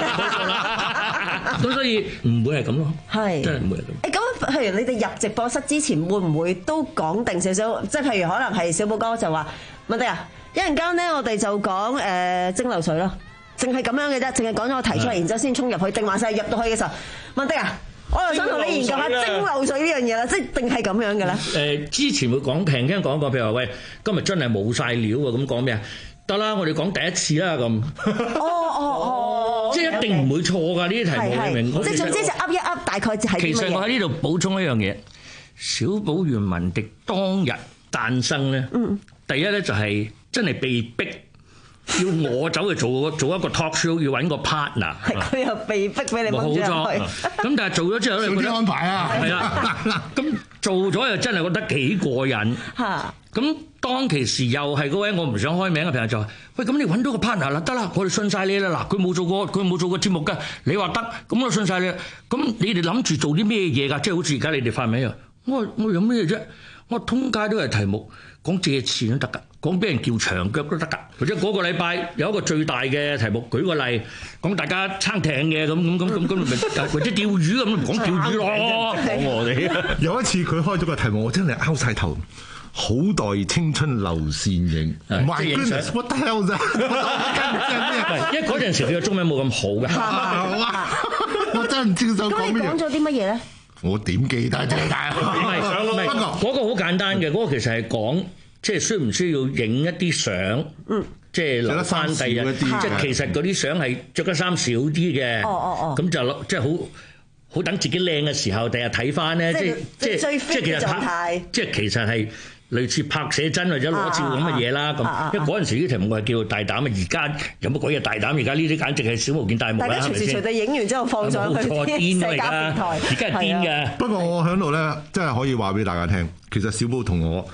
Speaker 23: 咁所以唔會係咁咯，係真係唔會係咁。
Speaker 13: 誒咁，譬如你哋入直播室之前，會唔會都講定少少？即係譬如可能係小寶哥就話：文迪啊，一陣間咧，我哋就講誒蒸餾水咯，淨係咁樣嘅啫，淨係講咗個題出嚟，然之後先衝入去，定還是係入到去嘅時候，文迪啊？我又想同你研究下蒸餾水呢樣嘢啦，即係定係咁樣嘅咧？
Speaker 23: 誒，之前會講平聽講過，譬如話喂，今日真係冇晒料喎，咁講咩啊？得啦，我哋講第一次啦咁。哦哦哦，即係一定唔會錯㗎呢啲題目，你明？
Speaker 13: 即係總之就噏一噏，大概係啲乜嘢？
Speaker 23: 其實我喺呢度補充一樣嘢，小寶與文迪當日誕生咧，嗯，第一咧就係真係被逼。要我走去做做一個 talk show， 要揾個 partner，
Speaker 13: 佢又被逼俾你揾咗去。
Speaker 23: 咁但係做咗之後咧，
Speaker 22: 有啲安排啊，
Speaker 23: 係啦。咁做咗又真係覺得幾過癮。嚇！咁當其時又係嗰位我唔想開名嘅朋友就話：喂，咁你揾到個 partner 啦，得啦，我哋信晒你啦。嗱，佢冇做過，佢冇做過節目㗎。你話得，咁我信晒你。咁你哋諗住做啲咩嘢㗎？即係好似而家你哋發名啊！我話我有咩啫？我通街都係題目，講借錢都得㗎。講俾人叫長腳都得㗎，或者嗰個禮拜有一個最大嘅題目，舉個例，講大家撐艇嘅咁咁咁咁咁咪，或者釣魚咁講釣魚咯。講我哋
Speaker 22: 有一次佢開咗個題目，我真係拗晒頭，好代青春留倩影。My goodness，what the hell 啫？
Speaker 23: 因為嗰陣時佢嘅中文冇咁好嘅，
Speaker 22: 我真係唔知想講咩。
Speaker 13: 咁你講咗啲乜嘢咧？
Speaker 22: 我點記得啫？
Speaker 23: 唔係唔係，嗰個好簡單嘅，嗰個其實係講。即係需唔需要影一啲相？嗯，即係留翻第日。即係其實嗰啲相係着得衫少啲嘅。哦哦哦。咁就即係好好等自己靚嘅時候，第日睇翻咧，即係即係即係其實拍，即係其實係類似拍寫真或者裸照咁嘅嘢啦。咁因為嗰陣時啲題目係叫大膽啊，而家有乜鬼嘢大膽？而家呢啲簡直係小巫見大巫啦，係咪先？
Speaker 13: 大家隨時隨地影完之後放上去啲社交平台，
Speaker 23: 而家係癲嘅。
Speaker 22: 不過我喺度咧，真係可以話俾大家聽，其實小寶同我。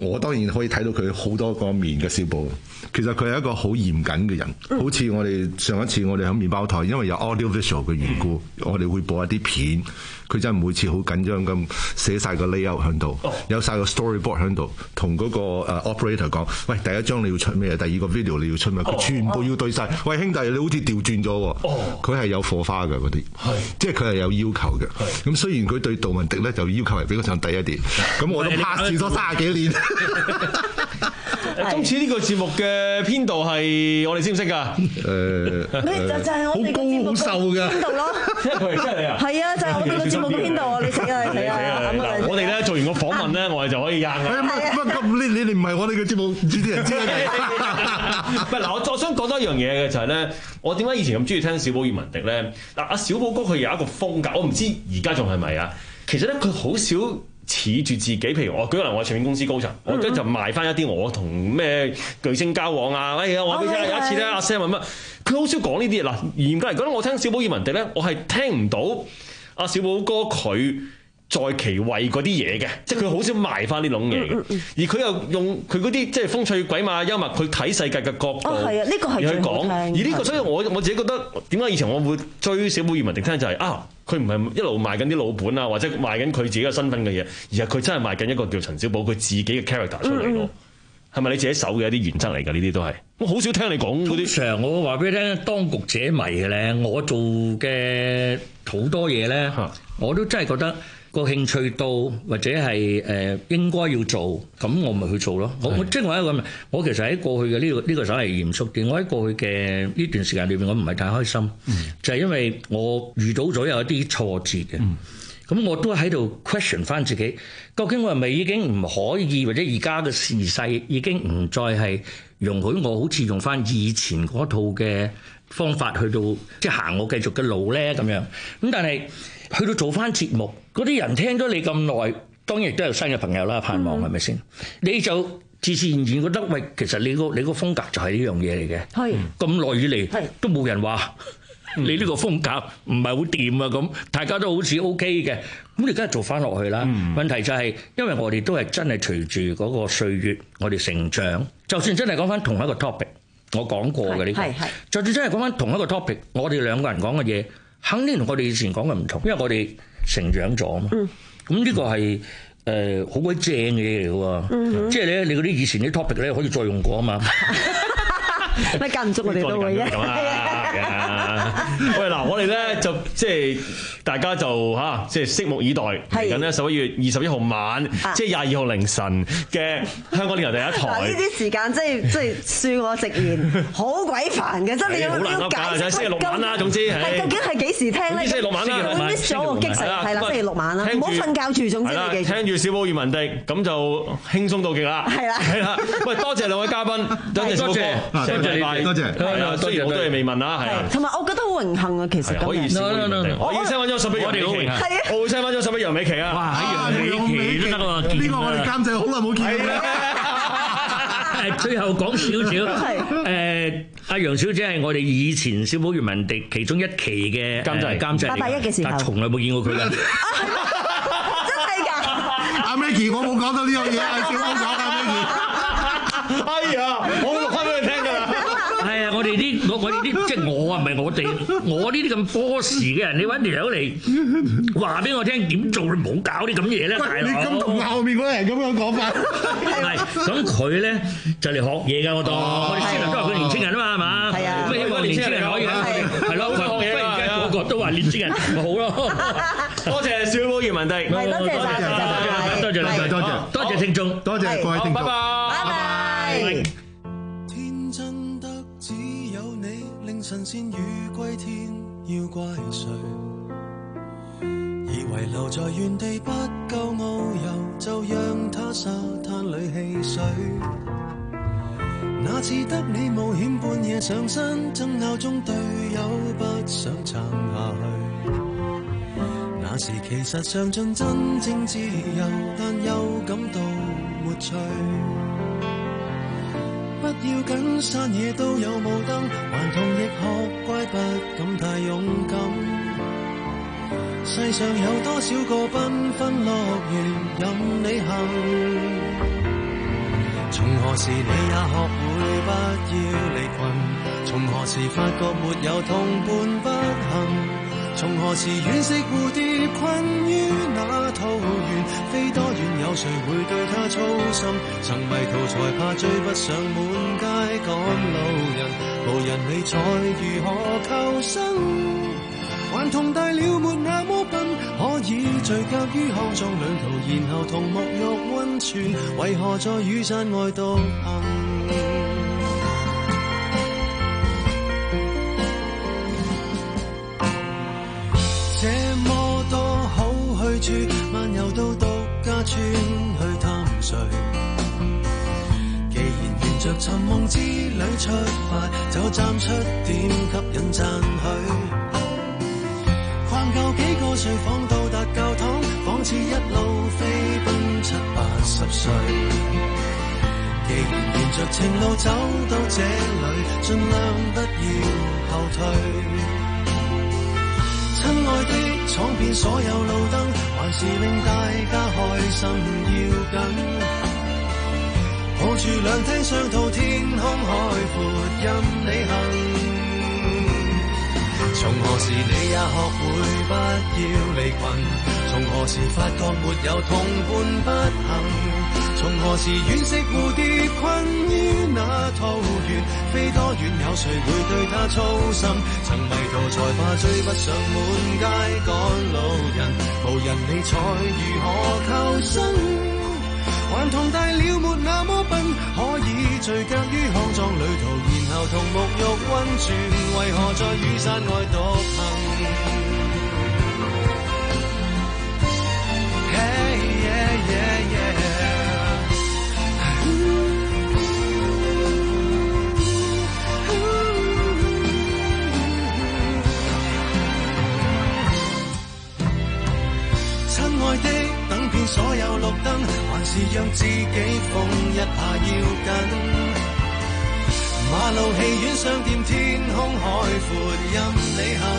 Speaker 22: 我當然可以睇到佢好多個面嘅小寶。其實佢係一個好嚴謹嘅人，好似我哋上一次我哋喺麵包台，因為有 audio visual 嘅緣故，我哋會播一啲片。佢真係每次好緊張咁寫晒個 layout 喺度，有晒個 storyboard 喺度，同嗰個 operator 講：喂，第一張你要出咩？第二個 video 你要出咩？佢全部要對晒。喂，兄弟，你好似調轉咗喎。佢係有火花嘅嗰啲，即係佢係有要求嘅。咁雖然佢對杜文迪咧就要求係比較上低一啲，咁我都 pass 住咗三十幾年。
Speaker 12: 今次呢個節目嘅編導係我哋識唔識㗎？
Speaker 22: 誒，
Speaker 13: 你就就係我哋個節目嘅編導咯。
Speaker 12: 因為佢係真係你啊？
Speaker 13: 係啊，就係我哋個節目嘅編導啊！你識啊？你識啊？
Speaker 12: 嗱，我哋咧做完個訪問咧，我哋就可以硬㗎。
Speaker 22: 乜乜咁？你你哋唔係我哋嘅節目，唔知啲人知啊？
Speaker 12: 唔係嗱，我我想講多一樣嘢嘅就係咧，我點解以前咁中意聽小寶與文迪咧？嗱，阿小寶哥佢有一個風格，我唔知而家仲係咪啊？其實咧，佢好少恃住自己，譬如我舉個例，我係唱片公司高層，我跟就賣翻一啲我同咩巨星交往啊！哎呀，我俾你聽有一次咧，阿 Sam 問乜，佢好少講呢啲嘢。嗱，嚴格嚟講，我聽小寶與文迪咧，我係聽唔到阿小寶哥佢在其位嗰啲嘢嘅，即係佢好少賣翻呢種嘢嘅，而佢又用佢嗰啲即係風趣鬼馬幽默，佢睇世界嘅角度，
Speaker 13: 哦係啊，呢個係
Speaker 12: 去講。而呢個，所以我我自己覺得點解以前我會追小寶與文迪聽就係啊，佢唔係一路賣緊啲老本啊，或者賣緊佢自己嘅身份嘅嘢，而係佢真係賣緊一個叫陳小寶佢自己嘅 character 出嚟咯。係咪你自己手嘅一啲原則嚟㗎？呢啲都係我好少聽你講嗰啲。通常我話俾你聽，當局者迷嘅咧，我做嘅好多嘢咧，我都真係覺得個興趣到或者係誒、呃、應該要做，咁我咪去做咯。我我即係我一個，我其實喺過去嘅呢、這個呢、這個稍係嚴肅啲。我喺過去嘅呢段時間裏邊，我唔係太開心，嗯、就係因為我遇到咗有一啲挫折嘅。嗯咁我都喺度 question 翻自己，究竟我係咪已經唔可以，或者而家嘅時勢已經唔再係容許我好似用翻以前嗰套嘅方法去到即係行我繼續嘅路咧咁樣。咁但係去到做翻節目，嗰啲人聽咗你咁耐，當然亦都有新嘅朋友啦，盼望係咪先？你就自自然然覺得喂，其實你個你個風格就係呢樣嘢嚟嘅。係咁耐以嚟都冇人話。你呢個風格唔係好掂啊，咁大家都好似 O K 嘅，咁你梗係做翻落去啦。嗯、問題就係、是，因為我哋都係真係隨住嗰個歲月，我哋成長。就算真係講翻同一個 topic，我講過嘅呢個，就算真係講翻同一個 topic，我哋兩個人講嘅嘢，肯定同我哋以前講嘅唔同，因為我哋成長咗啊嘛。咁呢、嗯、個係誒好鬼正嘅嘢嚟嘅喎，嗯、即係咧你嗰啲以前啲 topic 咧可以再用過啊嘛。
Speaker 13: 乜間唔中我哋都會嘅。
Speaker 12: 喂，嗱，我哋咧就即係大家就嚇，即係拭目以待嚟緊咧十一月二十一號晚，即係廿二號凌晨嘅香港電台第一台。
Speaker 13: 嗱，呢啲時間即係即係恕我直言，好鬼煩嘅，真係你要要解釋。
Speaker 12: 就係星期六晚啦，總之係。
Speaker 13: 究竟係幾時聽咧？
Speaker 12: 星期六晚啦，
Speaker 13: 會 miss 咗個激情係啦，星期六晚啦，唔好瞓覺住，總之你記住。
Speaker 12: 聽住小寶與文迪，咁就輕鬆到極啦。係啦，係啦。喂，多謝兩位嘉賓，多謝小寶哥，多謝多謝。係啊，雖然好多嘢未問啦，係啊。同埋我覺得好榮幸啊，其實可以小寶與文迪，我要 send 翻張十一楊美琪，我會 send 翻張十一楊美琪啊！哇，喺楊美琪都得喎，
Speaker 22: 呢個我哋監製好耐冇見啦。
Speaker 23: 誒，最後講少少，誒，阿楊小姐係我哋以前小寶與文迪其中一期嘅監製，監製
Speaker 13: 八八一嘅時候，
Speaker 23: 但係從來冇見過佢㗎。
Speaker 13: 真係㗎！
Speaker 22: 阿 Maggie，我冇講到呢樣嘢，係小寶講阿 Maggie。
Speaker 12: 哎呀，我錄翻俾佢聽㗎啦。
Speaker 23: 係啊，我哋啲我我哋啲即係我啊，唔係我哋，我呢啲咁波時嘅人，你揾條友嚟話俾我聽點做，你唔好搞啲咁嘢咧，大佬。
Speaker 22: 你咁同後面嗰啲人咁樣講法，
Speaker 23: 唔係咁佢咧就嚟學嘢㗎，我當我哋先能都話佢年青人啊嘛，係嘛？係啊，咁希望年青人可以係咯，佢學嘢啊，個個都話年青人咪好咯。
Speaker 12: 多謝小寶與文迪，
Speaker 13: 多謝多謝多謝
Speaker 23: 多謝多謝多謝多謝聽眾，
Speaker 22: 多謝各位聽眾，
Speaker 12: 拜拜
Speaker 13: 拜拜。
Speaker 14: 神仙魚歸天要怪誰？以為留在原地不夠遨遊，就讓他沙灘裏戲水。那次得你冒險半夜上山，爭拗中隊友不想撐下去。那時其實嘗盡真正自由，但又感到沒趣。不要緊，山野都有霧燈，頑童亦學乖，不敢太勇敢。世上有多少個繽紛樂園任你行？ 從何時你也學會不要離群？從何時發覺沒有同伴不行？從何時惋惜蝴蝶困於那桃源？飛多遠有誰會對它操心？曾迷途才怕追不上滿街趕路人，無人理睬如何求生？還同大了沒那麼笨，可以聚腳於康莊旅途，然後同沐浴溫泉，為何在雨傘外獨行？這麼多好去處，漫遊到獨家村去探誰？既然沿着尋夢之旅出發，就站出點吸引讚許。逛夠幾個睡房到達教堂，仿似一路飛奔七八十歲。既然沿着情路走到這裏，盡量不要後退。親愛的，闖遍所有路燈，還是令大家開心要緊。抱住兩廳雙套，天空海闊任你行。從何時你也學會不要離群？從何時發覺沒有同伴不行？從何時惋惜蝴蝶困於那桃源？飛多遠有誰會對它操心？曾迷途才怕追不上滿街趕路人，無人理睬如何求生？還同大了沒那麼笨，可以聚腳於康莊旅途，然後同沐浴溫泉，為何在雨傘外獨行？Hey, yeah, yeah, yeah. 親愛的，等遍所有綠燈，還是讓自己瘋一下要緊。馬路、戲院、商店，天空海闊任你行。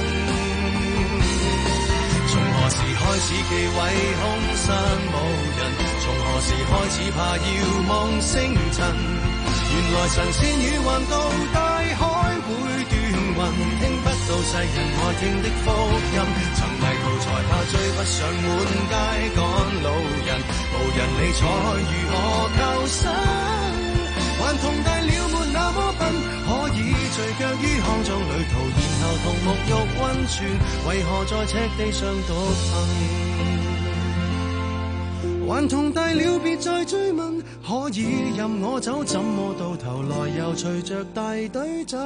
Speaker 14: 從何時開始忌諱空山無人？從何時開始怕遙望星塵？原來神仙魚橫渡大海會斷魂，聽不到世人愛聽的福音。曾迷途才怕追不上滿街趕路人，無人理睬如何求生？還同大了沒那麼笨，可以聚腳於康莊旅途，然後同沐浴溫泉，為何在赤地上獨行？還同大了別再追問，可以任我走，怎麼到頭來又隨着大隊走？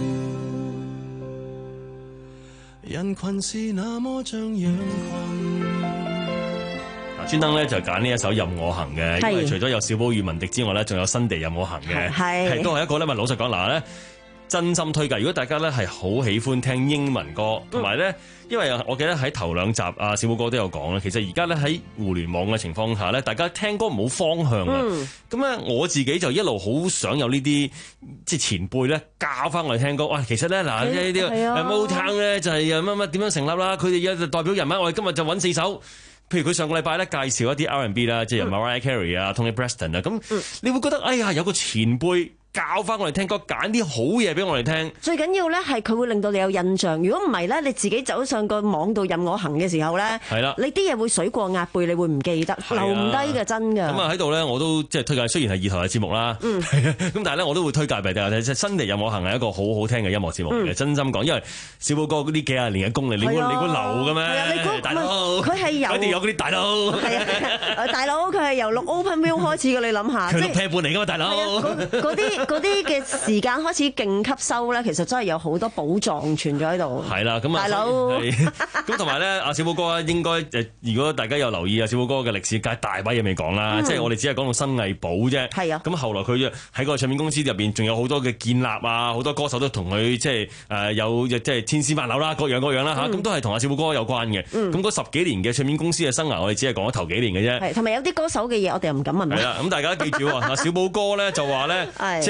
Speaker 14: 人群是那麼像羊群。
Speaker 12: 嗱，專登咧就揀呢一首任我行嘅，因為除咗有小寶與文迪之外咧，仲有新地任我行嘅，係都係一個咧。咪老實講嗱咧，真心推介。如果大家咧係好喜歡聽英文歌，同埋咧，因為我記得喺頭兩集啊，小寶哥都有講啦。其實而家咧喺互聯網嘅情況下咧，大家聽歌冇方向啊。咁咧、嗯，我自己就一路好想有呢啲即係前輩咧教翻我哋聽歌。哇，其實咧嗱，呢啲誒 Motown 咧就係乜乜點樣成立啦。佢哋有代表人物，我哋今日就揾四首。譬如佢上個禮拜咧介紹一啲 R and B 啦，即係 Mariah Carey 啊、Tony Braxton 啊，咁你會覺得哎呀有個前輩教翻我哋聽歌，揀啲好嘢俾我哋聽。
Speaker 13: 最緊要咧係佢會令到你有印象。如果唔係咧，你自己走上個網度任我行嘅時候咧，係啦，你啲嘢會水過鴨背，你會唔記得，留唔低嘅真㗎。咁啊喺度咧，我都即係推介，雖然係二台嘅節目啦，嗯，咁但係咧我都會推介俾大家睇。新地任我行係一個好好聽嘅音樂節目嚟嘅，真心講，因為小寶哥嗰啲幾廿年嘅功力，你估你估流嘅咩？係啊，你估大佬，佢係由一定有嗰啲大佬，係啊，大佬佢係由錄 Open View 開始嘅，你諗下，佢錄 pair 半嚟㗎嘛，大佬，嗰啲。嗰啲嘅時間開始勁吸收咧，其實真係有好多寶藏存咗喺度。係啦，咁啊，大佬，
Speaker 12: 咁同埋咧，阿小寶哥應該誒，如果大家有留意阿小寶哥嘅歷史界，大把嘢未講啦。嗯、即係我哋只係講到新藝寶啫。係啊。咁後來佢喺個唱片公司入邊，仲有好多嘅建立啊，好多歌手都同佢即係誒有即係千絲萬縷啦，各樣各樣啦嚇。咁、嗯、都係同阿小寶哥有關嘅。咁嗰、嗯、十幾年嘅唱片公司嘅生涯，我哋只係講咗頭幾年嘅啫。係，同埋有啲歌手嘅嘢，我哋又唔敢問。係啦，咁大家記住喎，阿小寶哥咧就話咧，即係。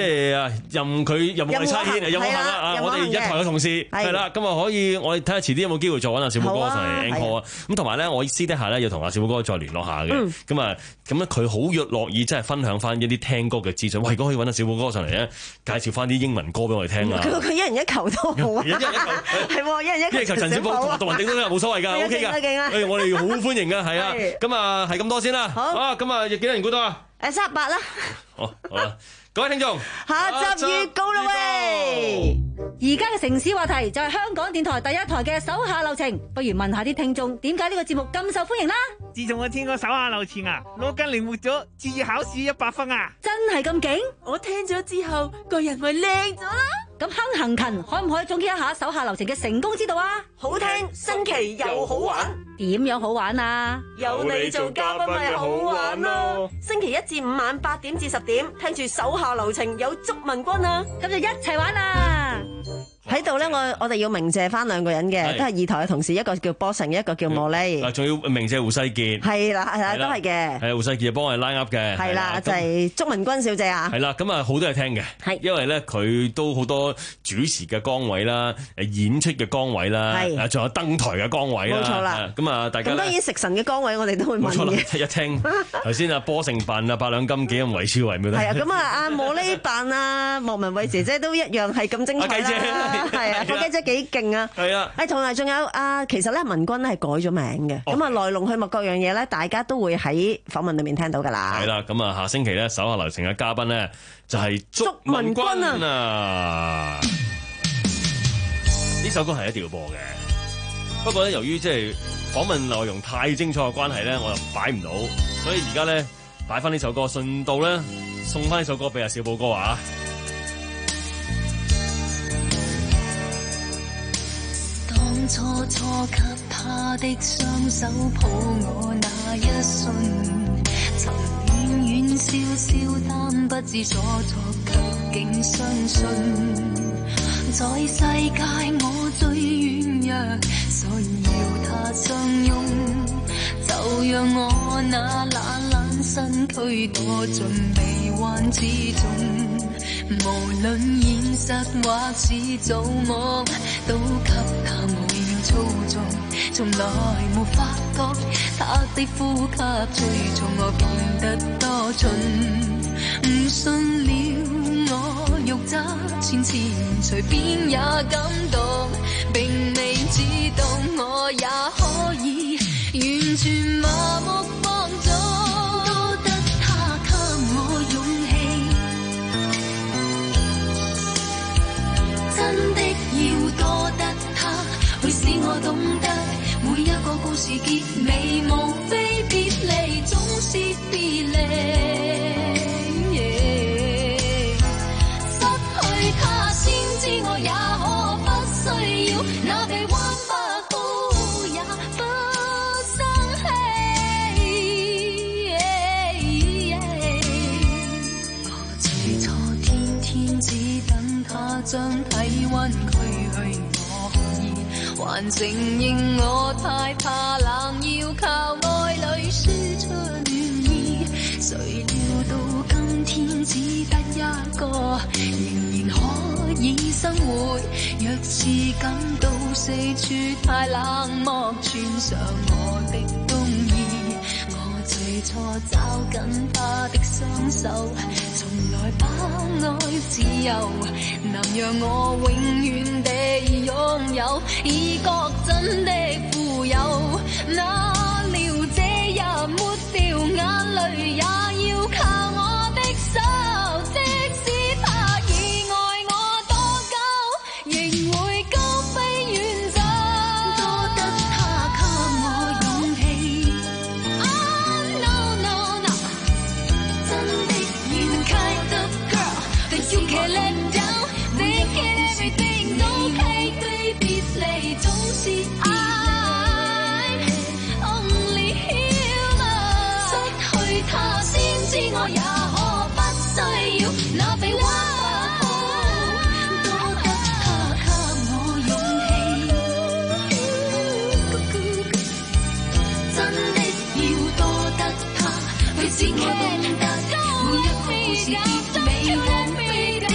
Speaker 12: 係啊任佢任務差遣，任務行啦啊！我哋一台嘅同事係啦，咁啊可以我哋睇下遲啲有冇機會再揾阿小寶哥上嚟 encore 啊！咁同埋咧，我私底下咧要同阿小寶哥再聯絡下嘅，咁啊咁咧佢好樂樂意真係分享翻一啲聽歌嘅資訊。喂，如果可以揾阿小寶哥上嚟咧，介紹翻啲英文歌俾我哋聽啊！
Speaker 13: 佢佢一人一球都好啊！一人一球係喎，一人一球。一人球陳小寶同埋杜雲鼎都冇所謂㗎 ，OK 㗎。誒，我哋好歡迎㗎，係啊。咁啊，係咁多先啦。好啊，咁啊，幾多人估到啊？誒，三十八啦。好，好啦，各位聽眾，下集預告啦喂！
Speaker 8: 而家嘅城市話題就係香港電台第一台嘅手下留情，不如問下啲聽眾點解呢個節目咁受歡迎啦？
Speaker 11: 自從我聽過手下留情啊，腦筋靈活咗，次次考試一百分啊！
Speaker 8: 真係咁勁？
Speaker 19: 我聽咗之後，個人咪靚咗啦！
Speaker 8: 咁亨行勤可唔可以總結一下手下留情嘅成功之道啊？
Speaker 19: 好聽、新奇又好玩。
Speaker 8: 點樣好玩啊？
Speaker 19: 有你做嘉賓咪好玩咯！星期一至五晚八點至十點，聽住手下留情有祝文君啊！
Speaker 8: 咁就一齊玩啦！
Speaker 13: 喺度咧，我我哋要鳴謝翻兩個人嘅，都係二台嘅同事，一個叫波成，一個叫莫莉。
Speaker 12: 啊，仲要鳴謝胡世傑。係啦，係啦，
Speaker 13: 都係嘅。
Speaker 12: 係胡世傑幫我哋 line up 嘅。
Speaker 13: 係啦，就係祝文君小姐啊。
Speaker 12: 係啦，咁啊好多嘢聽嘅。係，因為咧佢都好多主持嘅崗位啦，誒演出嘅崗位啦，係，仲有登台嘅崗位啦。冇錯啦。咁啊，大家咁當然食神嘅崗位，我哋都會問嘅。冇錯啦，一聽頭先阿波成扮啊八兩金幾咁維超維妙咧。係啊，咁啊阿莫莉扮啊莫文蔚姐姐都一樣係咁精彩啦。係啊，個雞姐幾勁啊！係啊，誒同埋仲有啊，其實咧文君咧係改咗名嘅，咁啊來龍去脈各樣嘢咧，大家都會喺訪問裏面聽到㗎啦。係啦，咁啊下星期咧手下留情嘅嘉賓咧就係祝文君啊！呢首歌係一定要播嘅，不過咧由於即係訪問內容太精彩嘅關係咧，我又擺唔到，所以而家咧擺翻呢首歌，順道咧送翻呢首歌俾阿小寶哥啊！
Speaker 17: 當初初給他的雙手抱我那一瞬，曾遠遠笑笑，但不知所措，卻竟相信，在世界我最軟弱，所以要他相擁，就讓我那懶懶身軀躲進臂彎之中。無論現實或是做夢，都給他我要操縱，從來沒發覺他的呼吸催促我變得多蠢。唔信了我欲擇前前，隨便也感動，並未知道我也可以完全麻木放縱。多得他給我勇氣，真的要多得他，會使我懂得每一個故事結尾，無非別離，總是別離。失去他先知我也可不需要，那臂彎不好也不生氣。我最初天天只等他將體溫驅去，我可以還承認我太怕冷，要靠愛侶輸出暖意。誰料到今天只得一個，仍然可以生活。若是感到四處太冷漠，穿上我的冬衣。我最初抓緊他的雙手，從來把愛自由，能讓我永遠地擁有，已覺真的富有。哪料這日抹掉眼淚，也要靠我的手。即使他已愛我多久，仍會高飛遠走。多得他給我勇氣。Oh no no no， 真的要 kind of girl that you can't let down， thinking everything's okay， 對別離總是愛。Only human， 失去他先知我也可不需要，那臂彎不好，多得他給我勇氣。真的要多得他，會使我懂得每一個故事結尾，無非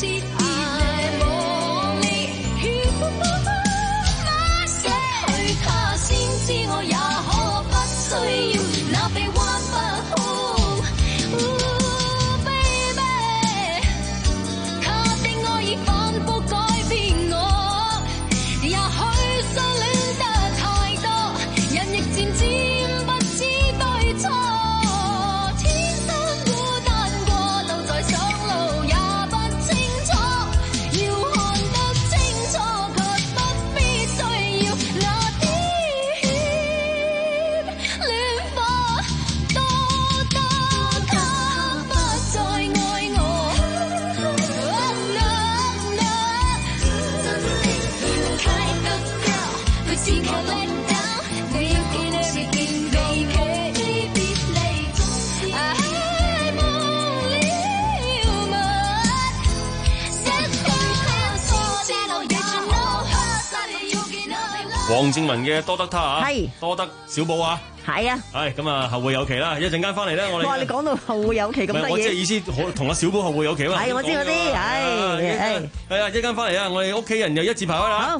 Speaker 12: 黃正文嘅多得他啊，
Speaker 13: 係
Speaker 12: 多得小寶啊，
Speaker 13: 係啊，
Speaker 12: 係咁啊，後會有期啦！一陣間翻嚟咧，我哋
Speaker 13: 哇！你講到後會有期咁得意，
Speaker 12: 我即係意思，好同阿小寶後會有期嘛。
Speaker 13: 係我知嗰啲，係係
Speaker 12: 係啊！一陣間翻嚟啊，我哋屋企人又一字排開啦。
Speaker 13: 好。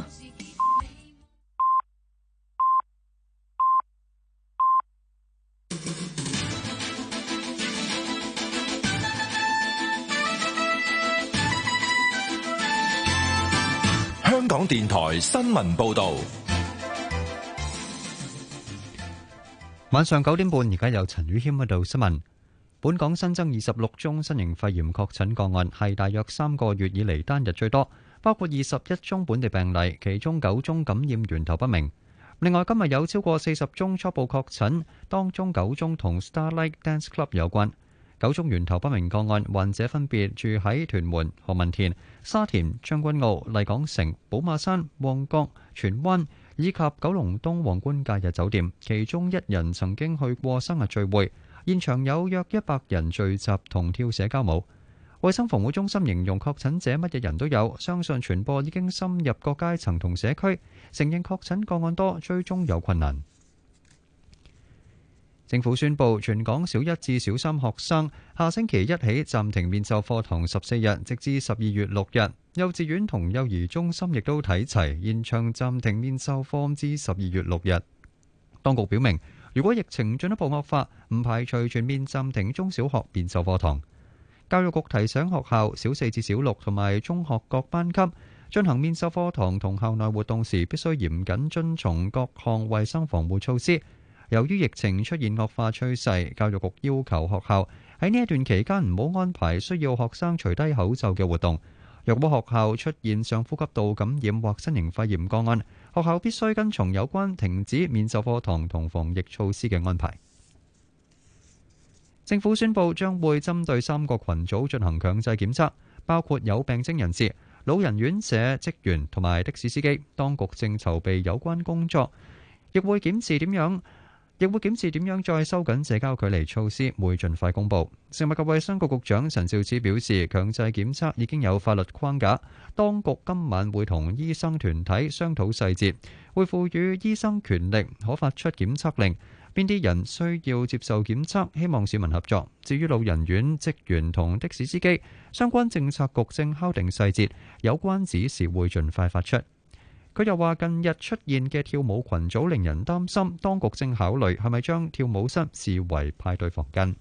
Speaker 4: 香港電台新聞報導，
Speaker 1: 晚上九點半，而家有陳宇謙喺度新聞。本港新增二十六宗新型肺炎確診個案，係大約三個月以嚟單日最多，包括二十一宗本地病例，其中九宗感染源頭不明。另外，今日有超過四十宗初步確診，當中九宗同 Starlight Dance Club 有關。九宗源頭不明個案，患者分別住喺屯門、何文田、沙田、將軍澳、麗港城、寶馬山、旺角、荃灣以及九龍東皇冠假日酒店。其中一人曾經去過生日聚會，現場有約一百人聚集同跳社交舞。衛生防護中心形容確診者乜嘢人都有，相信傳播已經深入各階層同社區，承認確診個案多，追蹤有困難。政府宣布，全港小一至小三學生下星期一起暫停面授課堂十四日，直至十二月六日。幼稚園同幼兒中心亦都睇齊，延長暫停面授課至十二月六日。當局表明，如果疫情進一步惡化，唔排除全面暫停中小學面授課堂。教育局提醒學校小四至小六同埋中學各班級進行面授課堂同校內活動時，必須嚴謹遵從各項衛生防護措施。由於疫情出現惡化趨勢，教育局要求學校喺呢一段期間唔好安排需要學生除低口罩嘅活動。若果學校出現上呼吸道感染或新型肺炎個案，學校必須跟從有關停止面授課堂同防疫措施嘅安排。政府宣布將會針對三個群組進行強制檢測，包括有病徵人士、老人院舍職員同埋的士司機。當局正籌備有關工作，亦會檢視點樣。亦會檢視點樣再收緊社交距離措施，會盡快公佈。食物及衛生局局長陳肇始表示，強制檢測已經有法律框架，當局今晚會同醫生團體商討細節，會賦予醫生權力，可發出檢測令，邊啲人需要接受檢測，希望市民合作。至於老人院職員同的士司機，相關政策局正敲定細節，有關指示會盡快發出。佢又話：近日出現嘅跳舞群組令人擔心，當局正考慮係咪將跳舞室視為派對房間。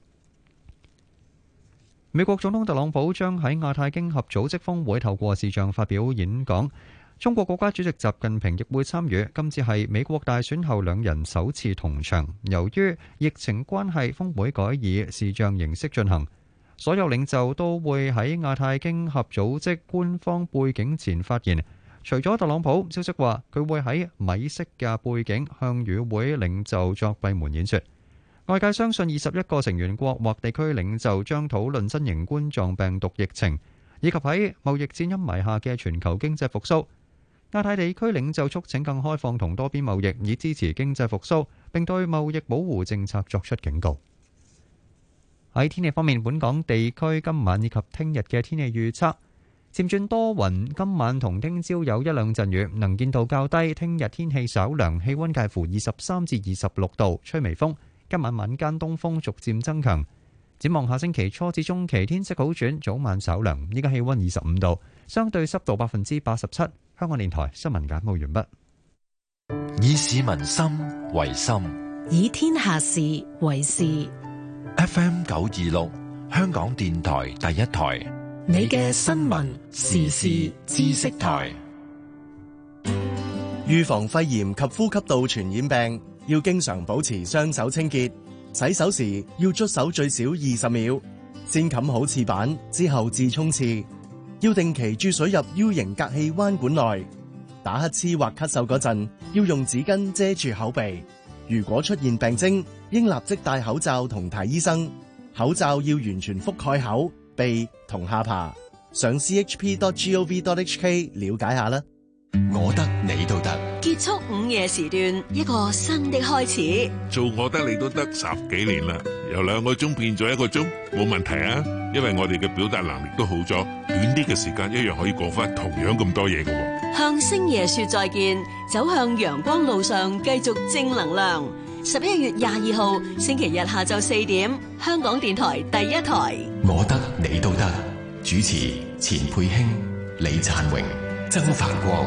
Speaker 1: 美國總統特朗普將喺亞太經合組織峰會透過視像發表演講，中國國家主席習近平亦會參與。今次係美國大選後兩人首次同場。由於疫情關係，峰會改以視像形式進行，所有領袖都會喺亞太經合組織官方背景前發言。除咗特朗普，消息話佢會喺米色嘅背景向與會領袖作閉門演說。外界相信二十一個成員國或地區領袖將討論新型冠狀病毒疫情，以及喺貿易戰陰霾下嘅全球經濟復甦。亞太地區領袖促請更開放同多邊貿易，以支持經濟復甦，並對貿易保護政策作出警告。喺天氣方面，本港地區今晚以及聽日嘅天氣預測漸轉多雲，今晚同聽朝有一兩陣雨，能見度較低。聽日天氣稍涼，氣溫介乎二十三至二十六度，吹微風。今晚晚間東風逐漸增強。 展望下星期初至中期天色好轉，早晚稍涼。依家氣溫二十五度，相對濕度百分之八十七。香港電台新聞簡報完畢。
Speaker 4: 以市民心為心，
Speaker 9: 以天下事為事。
Speaker 4: F M 九二六，香港電台第一台，
Speaker 9: 你嘅新聞時事知識台。
Speaker 10: 預防肺炎及呼吸道傳染病，要經常保持雙手清潔。洗手時要捽手最少二十秒，先冚好廁板之後至沖廁。要定期注水入 U 型隔氣彎管內。打乞嗤或咳嗽嗰陣，要用紙巾遮住口鼻。如果出現病徵，應立即戴口罩同睇醫生。口罩要完全覆蓋口、鼻同下巴。上 c h p dot gov dot h k 了解下啦。
Speaker 4: 我得你都得，
Speaker 15: 結束午夜時段，一個新的開始。
Speaker 16: 做我得你都得十幾年啦，由兩個鐘變咗一個鐘，冇問題啊！因為我哋嘅表達能力都好咗，短啲嘅時間一樣可以講翻同樣咁多嘢嘅。
Speaker 15: 向星爺說再見，走向陽光路上，繼續正能量。十一月廿二號星期日下晝四點，香港電台第一台。
Speaker 4: 我得你都得，主持錢佩卿、李燦榮、曾繁光。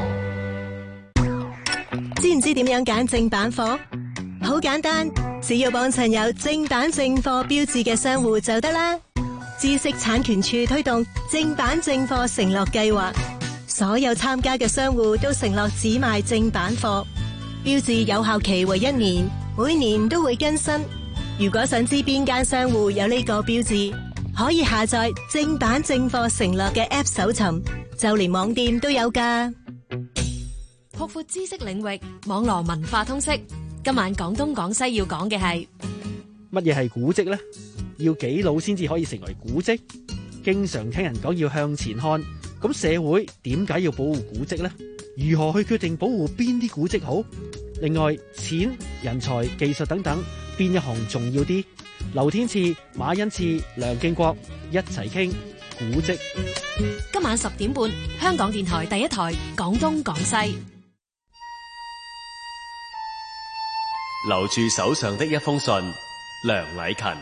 Speaker 24: 知唔知點樣揀正版貨？好簡單，只要幫襯有正版正貨標誌嘅商戶就得啦。知識產權處推動正版正貨承諾計劃，所有參加嘅商戶都承諾只賣正版貨，標誌有效期為一年，每年都會更新。如果想知邊間商戶有呢個標誌，可以下載正版正貨承諾嘅 App 搜尋，就連網店都有㗎。
Speaker 18: 擴闊知識領域，網絡文化通識。今晚廣東廣西要講嘅係
Speaker 25: 乜嘢係古蹟呢？要幾老先至可以成為古蹟？經常聽人講要向前看，咁社會點解要保護古蹟呢？如何去決定保護邊啲古蹟好？另外，錢、人才、技術等等，邊一行重要啲？劉天賜、馬恩賜、梁敬國一齊傾古蹟。
Speaker 18: 今晚十點半，香港電台第一台廣東廣西。
Speaker 26: 留住手上的一封信，梁禮勤。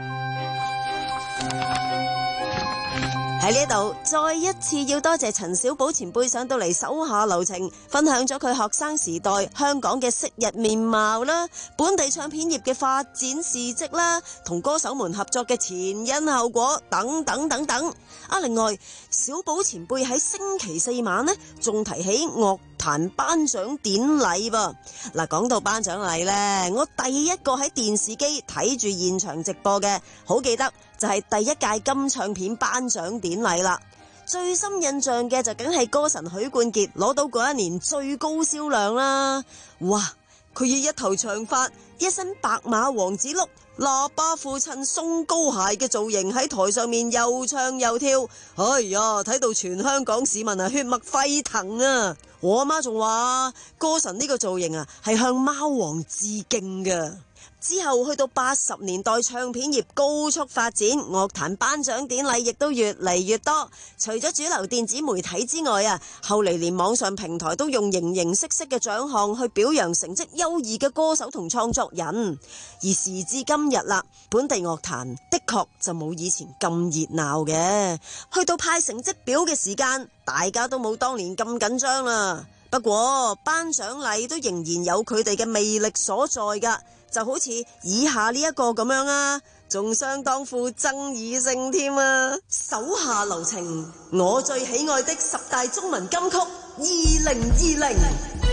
Speaker 13: 喺呢度再一次要多謝陳小寶前輩上到嚟手下留情，分享咗佢學生時代香港嘅昔日面貌啦，本地唱片業嘅發展事跡啦，同歌手們合作嘅前因後果等等等等。啊，另外小寶前輩喺星期四晚呢，仲提起樂壇頒獎典禮噃。嗱，講到頒獎禮呢，我第一個喺電視機睇住現場直播嘅，好記得就係第一屆金唱片頒獎典禮啦。最深印象嘅就梗係歌神許冠傑攞到嗰一年最高銷量啦。哇！佢以一頭長髮、一身白馬王子碌、喇叭褲襯鬆糕鞋嘅造型喺台上面又唱又跳，哎呀，睇到全香港市民啊血脈沸騰啊！我阿媽仲話歌神呢個造型啊係向貓王致敬㗎。之後去到八十年代，唱片業高速發展，樂壇頒獎典禮亦都越嚟越多。除咗主流電子媒體之外啊，後嚟連網上平台都用形形色色嘅獎項去表揚成績優異嘅歌手同創作人。而時至今日啦，本地樂壇的確就冇以前咁熱鬧嘅。去到派成績表嘅時間，大家都冇當年咁緊張啦。不過頒獎禮都仍然有佢哋嘅魅力所在㗎。就好似以下呢一個咁樣啊，仲相當富爭議性添啊！手下留情，我最喜愛的十大中文金曲二零二零。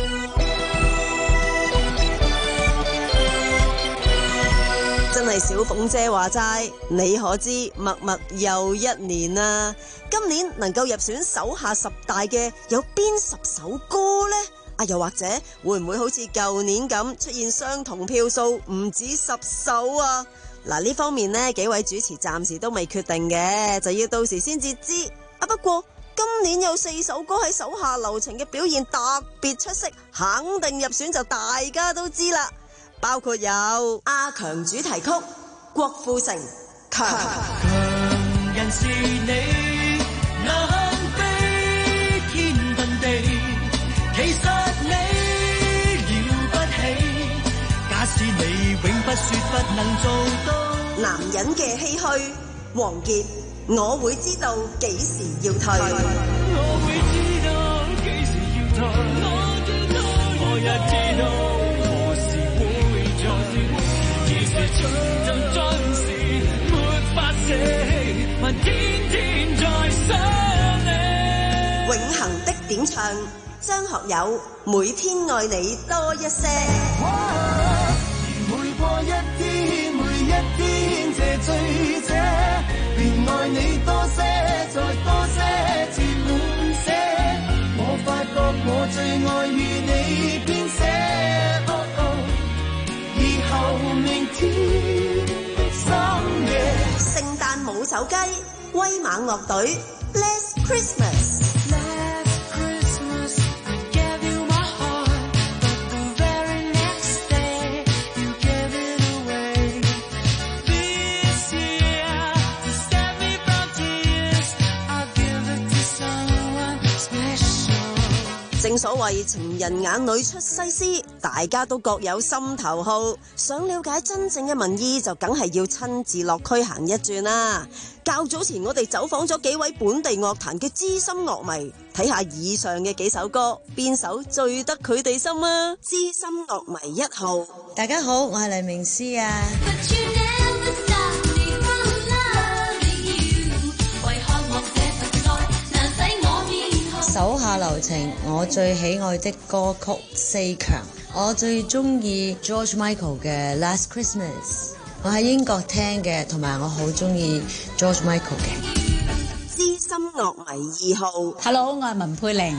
Speaker 13: 真係小鳳姐話齋，你可知默默又一年啊！今年能夠入選手下十大嘅有邊十首歌呢？啊，又或者會唔會好似舊年咁出現相同票數唔止十首啊？嗱，呢方面呢幾位主持暫時都未決定嘅，就要到時先至知。啊，不過今年有四首歌喺手下留情嘅表現特別出色，肯定入選就大家都知啦。包括有阿強主題曲《郭富城強》。強人是你，難飛天遁地。其實你了不起，假使你永不說不能做到。
Speaker 2: 男人嘅唏噓。王傑，我會知道幾時要退。
Speaker 14: 我會知道幾時要退，我也知道何時會再，其實就盡是沒法捨棄，還天天在想你。
Speaker 2: 永恆的點唱，張學友，每天愛你多一些。
Speaker 14: 每過一天，每一天這醉者，便愛你多些，再多些，至滿些。我發覺我最愛與你編寫，哦哦，以後明天深夜。
Speaker 2: 聖誕舞手雞，威猛樂隊 Last Christmas。正所謂情人眼裏出西施，大家都各有心頭好。想了解真正嘅民意，就梗係要親自落區行一轉啦。較早前我哋走訪咗幾位本地樂壇嘅資深樂迷，睇下以上嘅幾首歌，邊首最得佢哋心啊？資深樂迷一號，
Speaker 3: 大家好，我係黎明詩啊。手下留情，我最喜愛的歌曲四強，我最中意 George Michael 嘅 Last Christmas， 我喺英國聽嘅，同埋我好中意 George Michael 嘅。
Speaker 2: 資深樂迷二號
Speaker 5: ，Hello， 我係文佩玲。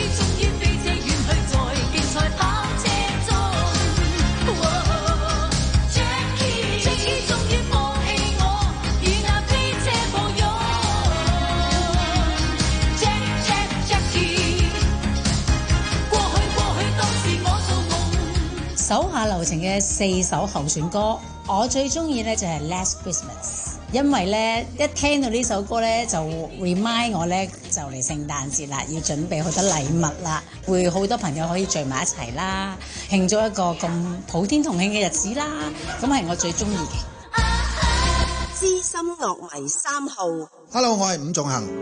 Speaker 5: 手下留情嘅四首候選歌，我最中意咧就係 Last Christmas， 因為咧一聽到呢首歌咧就 remind 我咧就嚟聖誕節啦，要準備好多禮物啦，會好多朋友可以聚埋一齊啦，慶祝一個咁普天同慶嘅日子啦，咁係我最中意嘅。
Speaker 2: 資深樂迷三號
Speaker 6: ，Hello， 我係伍仲衡。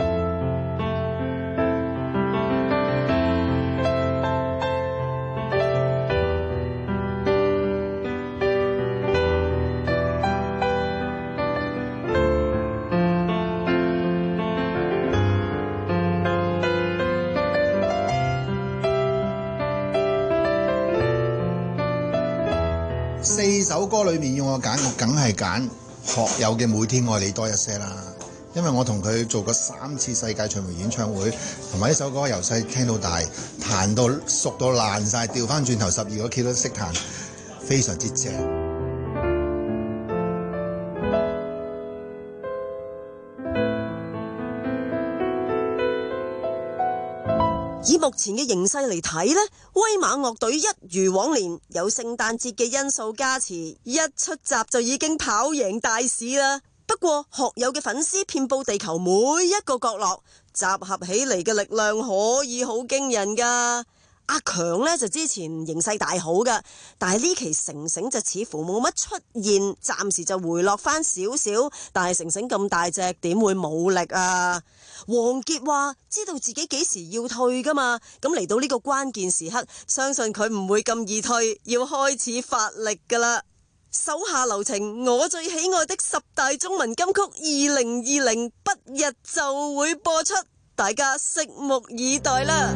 Speaker 6: 四首歌裏面要我揀，我梗係揀學友嘅《每天愛你多一些》啦，因為我同佢做過三次世界巡迴演唱會，同埋呢首歌由細聽到大，彈到熟到爛晒，調翻轉頭十二個 key 都識彈，非常之正。
Speaker 2: 以目前嘅形勢嚟睇呢，威猛樂隊一如往年有聖誕節嘅因素加持，一出閘就已經跑贏大市啦。不過學友嘅粉絲遍佈地球每一個角落，集合起嚟嘅力量可以好驚人噶。阿強呢就之前形勢大好噶，但係呢期成成就似乎冇乜出現，暫時就回落翻少少。但係成成咁大隻，點會冇力啊？王傑話知道自己幾時要退噶嘛，咁嚟到呢個關鍵時刻，相信佢唔會咁易退，要開始發力噶啦。手下留情，我最喜愛的十大中文金曲二零二零不日就會播出，大家拭目以待啦。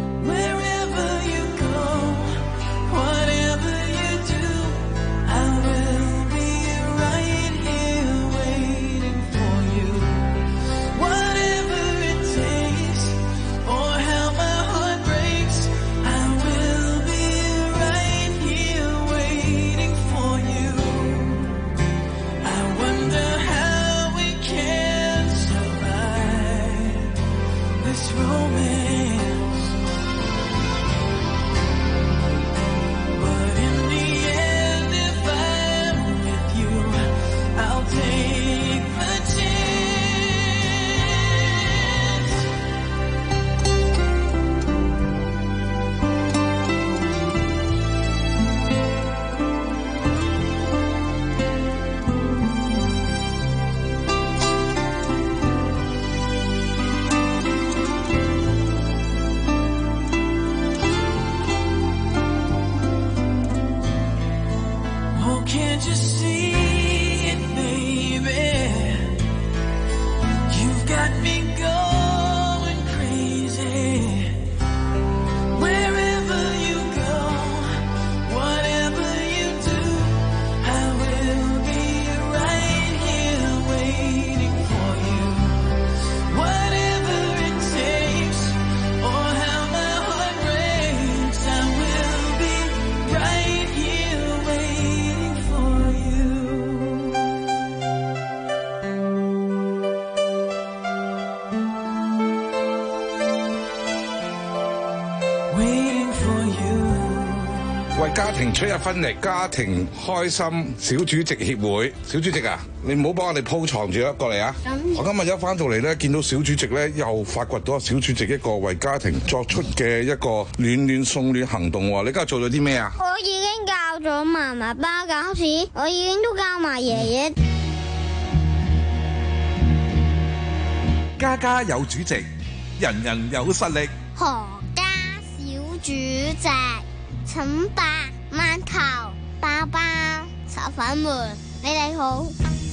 Speaker 14: Can't you see it, baby? You've got me going crazy. Wherever you go, whatever you do, I will be right here waiting for you. Whatever it takes, or how my heart breaks, I will be right here waiting for you. Waiting for you.
Speaker 7: 為家庭出一分力，家庭開心小主席協會。小主席啊，你唔好幫我哋鋪床住啊，過嚟啊！我今日一翻到嚟咧，見到小主席咧，又發掘到小主席一個為家庭作出嘅一個暖暖送暖行動喎。你今日做咗啲咩啊？
Speaker 11: 我已經教咗嫲嫲包餃子，我已經都教埋爺爺。
Speaker 20: 家家有主席，人人有實力。
Speaker 11: 何家小主席，陳伯、饅頭、包包、炒粉們，你哋好。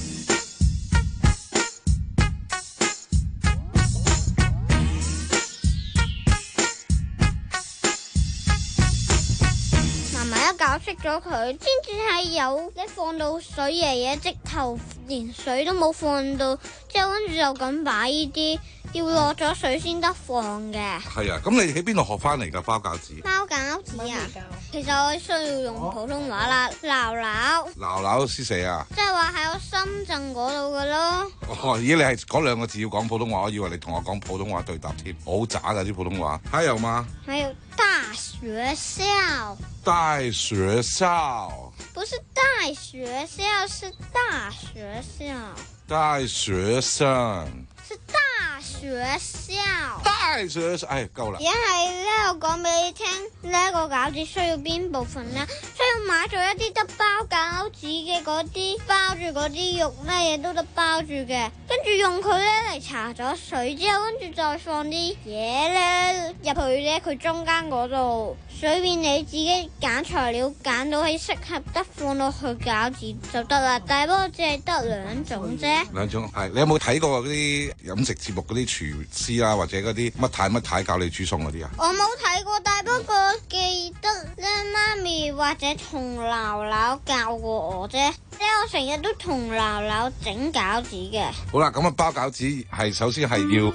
Speaker 11: 媽媽一教識咗佢，先至係有一放到水，爺爺直頭連水都冇放到，之後跟住就咁擺呢啲。要落咗水先得放嘅。
Speaker 7: 係啊，咁你喺邊度學翻嚟㗎包餃子？
Speaker 11: 包餃子啊，其實我需要用普通話啦，鬧鬧。
Speaker 7: 鬧鬧師死啊！
Speaker 11: 即係話喺我深圳嗰度嘅咯。
Speaker 7: 哦，咦，你係嗰兩個字要講普通話，我以為你同我講普通話對答添，好渣㗎啲普通話。還有嗎？還
Speaker 11: 有大學校。
Speaker 7: 大學校。
Speaker 11: 不是大學校，是大學校。
Speaker 7: 大學生。
Speaker 11: 是大學校，
Speaker 7: 大學校，哎，夠啦。
Speaker 11: 而家係咧，我講俾你聽，呢個餃子需要邊部分咧？需要買咗一啲得包餃子嘅嗰啲包住嗰啲肉，咩嘢都得包住嘅，跟住用佢咧嚟搽咗水之後，跟住再放啲嘢咧入去咧佢中間嗰度，水面你自己揀材料，揀到係適合得放落去餃子就得啦。但係不過只係得兩種啫。兩種係，你有冇睇過嗰啲飲食節目嗰啲廚師啊，或者嗰啲乜太乜太教你煮餸嗰啲啊？我冇睇過，但係不過記得咧，媽咪或者同姥姥教過我啫。即係我成日都同姥姥整餃子嘅。好啦，咁啊包餃子係首先係要。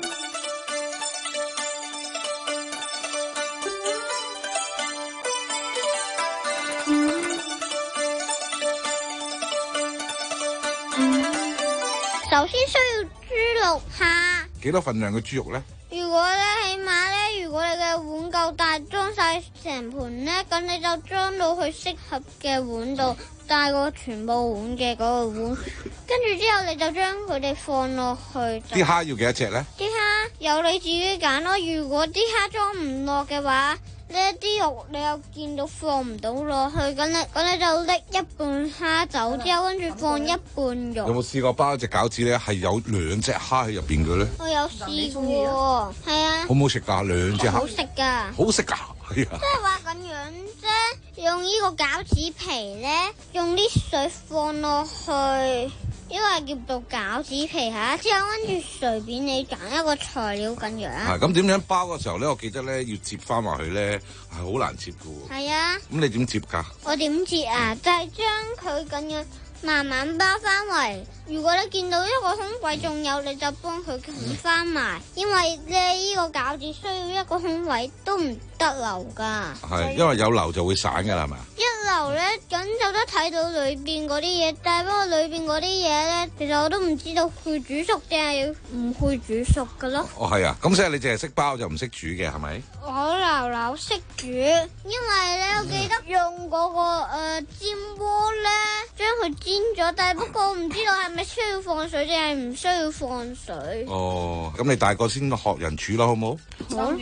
Speaker 11: 首先需要豬肉下。幾多份量嘅豬肉呢？如果咧起碼咧，如果你嘅碗夠大，裝晒成盤咧，咁你就裝到去適合嘅碗度，大過全部碗嘅嗰個碗。跟住之後你就將佢哋放落去。啲蝦要幾多隻呢？啲蝦由你自己揀咯。如果啲蝦裝唔落嘅話，呢啲肉你又見到放唔到落去，咁你咁你就拎一半蝦走，之後跟住放一半肉。有冇試過包一隻餃子咧，係有兩隻蝦喺入邊嘅咧？我有試過，係啊。好唔好食㗎？兩隻蝦。好食㗎。好食㗎，係啊。即係話咁樣啫，用呢個餃子皮咧，用啲水放落去。因為叫做餃子皮嚇，之後跟住隨便你揀一個材料咁樣。係咁點樣包嘅時候咧？我記得咧要摺翻埋去咧，係好難摺嘅喎。係啊。咁你點摺㗎？我點摺啊？就係將佢咁樣慢慢包翻圍。如果你見到一個空位仲有，你就幫佢冚翻埋。因為咧呢個餃子需要一個空位都唔得留㗎。係，因為有留就會散㗎啦，係咪啊？一留咧，咁就得睇到裏邊嗰啲嘢，但係不過裏邊嗰啲嘢咧，其實我都唔知道會煮熟定係唔會煮熟㗎咯。哦，係啊，咁即係你淨係識包就唔識煮嘅，係咪？我姥姥識煮，因為咧我記得用嗰、嗰個誒、呃、煎鍋咧，將佢煎咗，但係不過唔知道係咪需要放水定係唔需要放水。哦，咁你大個先學人煮啦，好唔好？好。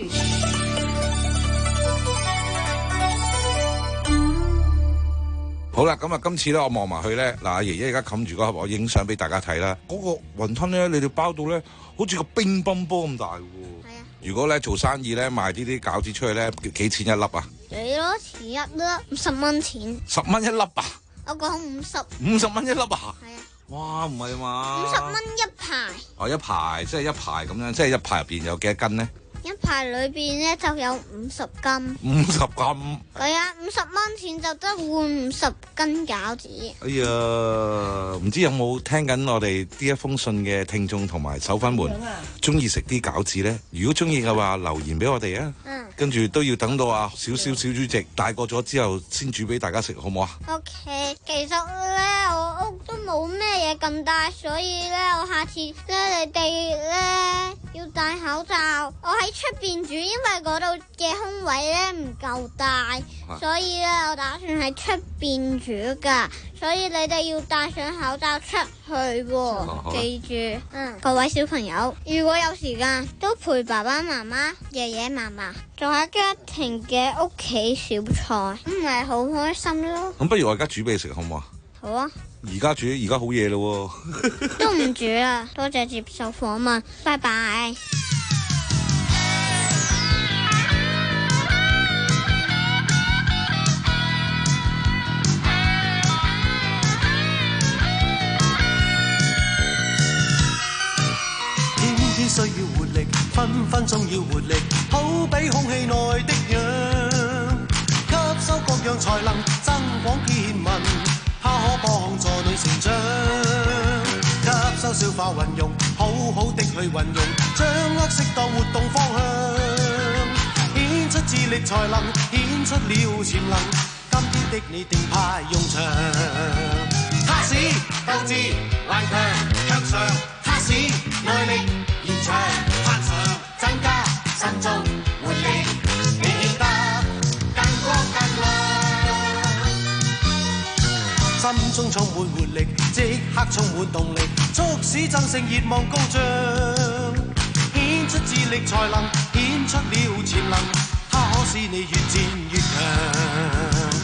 Speaker 11: 好啦，咁啊，今次咧我望埋去咧，嗱，阿爺爺而家冚住個盒，我影相俾大家睇啦。嗰、嗰個雲吞咧，你哋包到咧，好似個乒乓波咁大喎。係啊。如果咧做生意咧賣呢啲餃子出去咧，幾錢一粒啊？幾多錢一粒？五十蚊錢。十蚊一粒啊？ 我講五十。
Speaker 7: 五十蚊一粒啊？
Speaker 11: 係啊。
Speaker 7: 哇，唔係嘛？
Speaker 11: 五十蚊一排。
Speaker 7: 哦，一排即係一排咁樣，即係一排入邊有幾多斤呢？
Speaker 11: 一排裏邊咧就有五十斤。
Speaker 7: 五十斤？
Speaker 11: 係啊，五十蚊錢就得換五十斤餃子。
Speaker 7: 哎呀，唔知有冇聽緊我哋呢一封信嘅聽眾同埋手粉們，中意食啲餃子咧？如果中意嘅話，留言俾我哋啊！嗯。跟住都要等到啊少少小主席大個咗之後，先煮俾大家食，好唔好啊
Speaker 11: ？OK， 其實咧我屋都冇咩嘢咁大，所以咧我下次咧你哋咧要戴口罩。我喺出邊煮，因為嗰度嘅空位咧唔夠大，所以咧我打算喺出邊煮噶。所以你哋要戴上口罩出去喎，哦，記住，嗯，各位小朋友，如果有時間都陪爸爸媽媽、爺爺嫲嫲做下家庭嘅屋企小菜，唔係好開心咯。
Speaker 7: 咁不如我而家煮俾你食好唔好啊？
Speaker 11: 好啊。
Speaker 7: 而家煮，而家好夜咯喎。
Speaker 11: 都唔煮啦，多謝接受訪問，拜拜。
Speaker 14: 需要活力，分分鐘要活力，好比空氣內的氧，吸收各樣才能，增廣見聞，它可幫助你成長。吸收消化運用，好好的去運用，掌握適當活動方向，顯出智力才能，顯出了潛能，今天的你定派用場。它使鬥志頑強向上，它使耐力延長攀上，增加心中活力，你顯得更光更亮。心中充滿活力，即刻充滿動力，促使爭勝熱望高漲，顯出智力才能，顯出了潛能，它可使你越戰越強。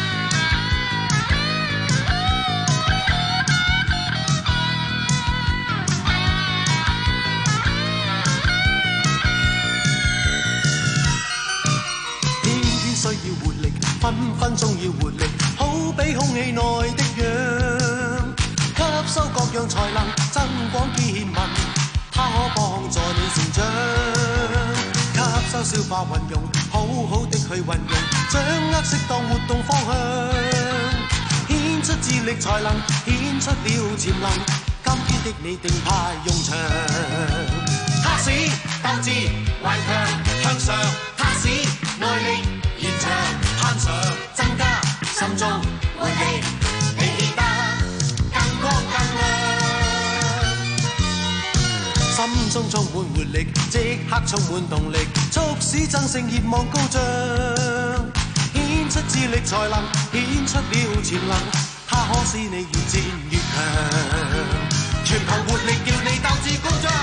Speaker 14: 分分鐘要活力，好比空氣內的氧，吸收各樣才能，增廣見聞，它可幫助你成長。吸收消化運用，好好的去運用，掌握適當活動方向，顯出智力才能，顯出了潛能，今天的你定派用場。它使鬥志頑強向上，它使耐力延長攀上，增加心中活力，你顯得更光更亮。心中充滿活力，即刻充滿動力，促使爭勝熱望高漲，顯出智力才能，顯出了潛能，它可使你越戰越強，全球活力叫你鬥志高漲。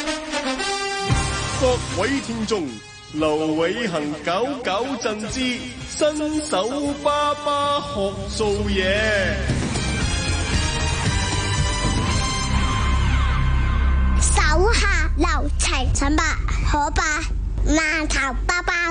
Speaker 8: 各位聽眾，劉偉恒搞搞震之新手爸爸學做嘢。
Speaker 17: 手下留情，陳伯可伯饅頭包包。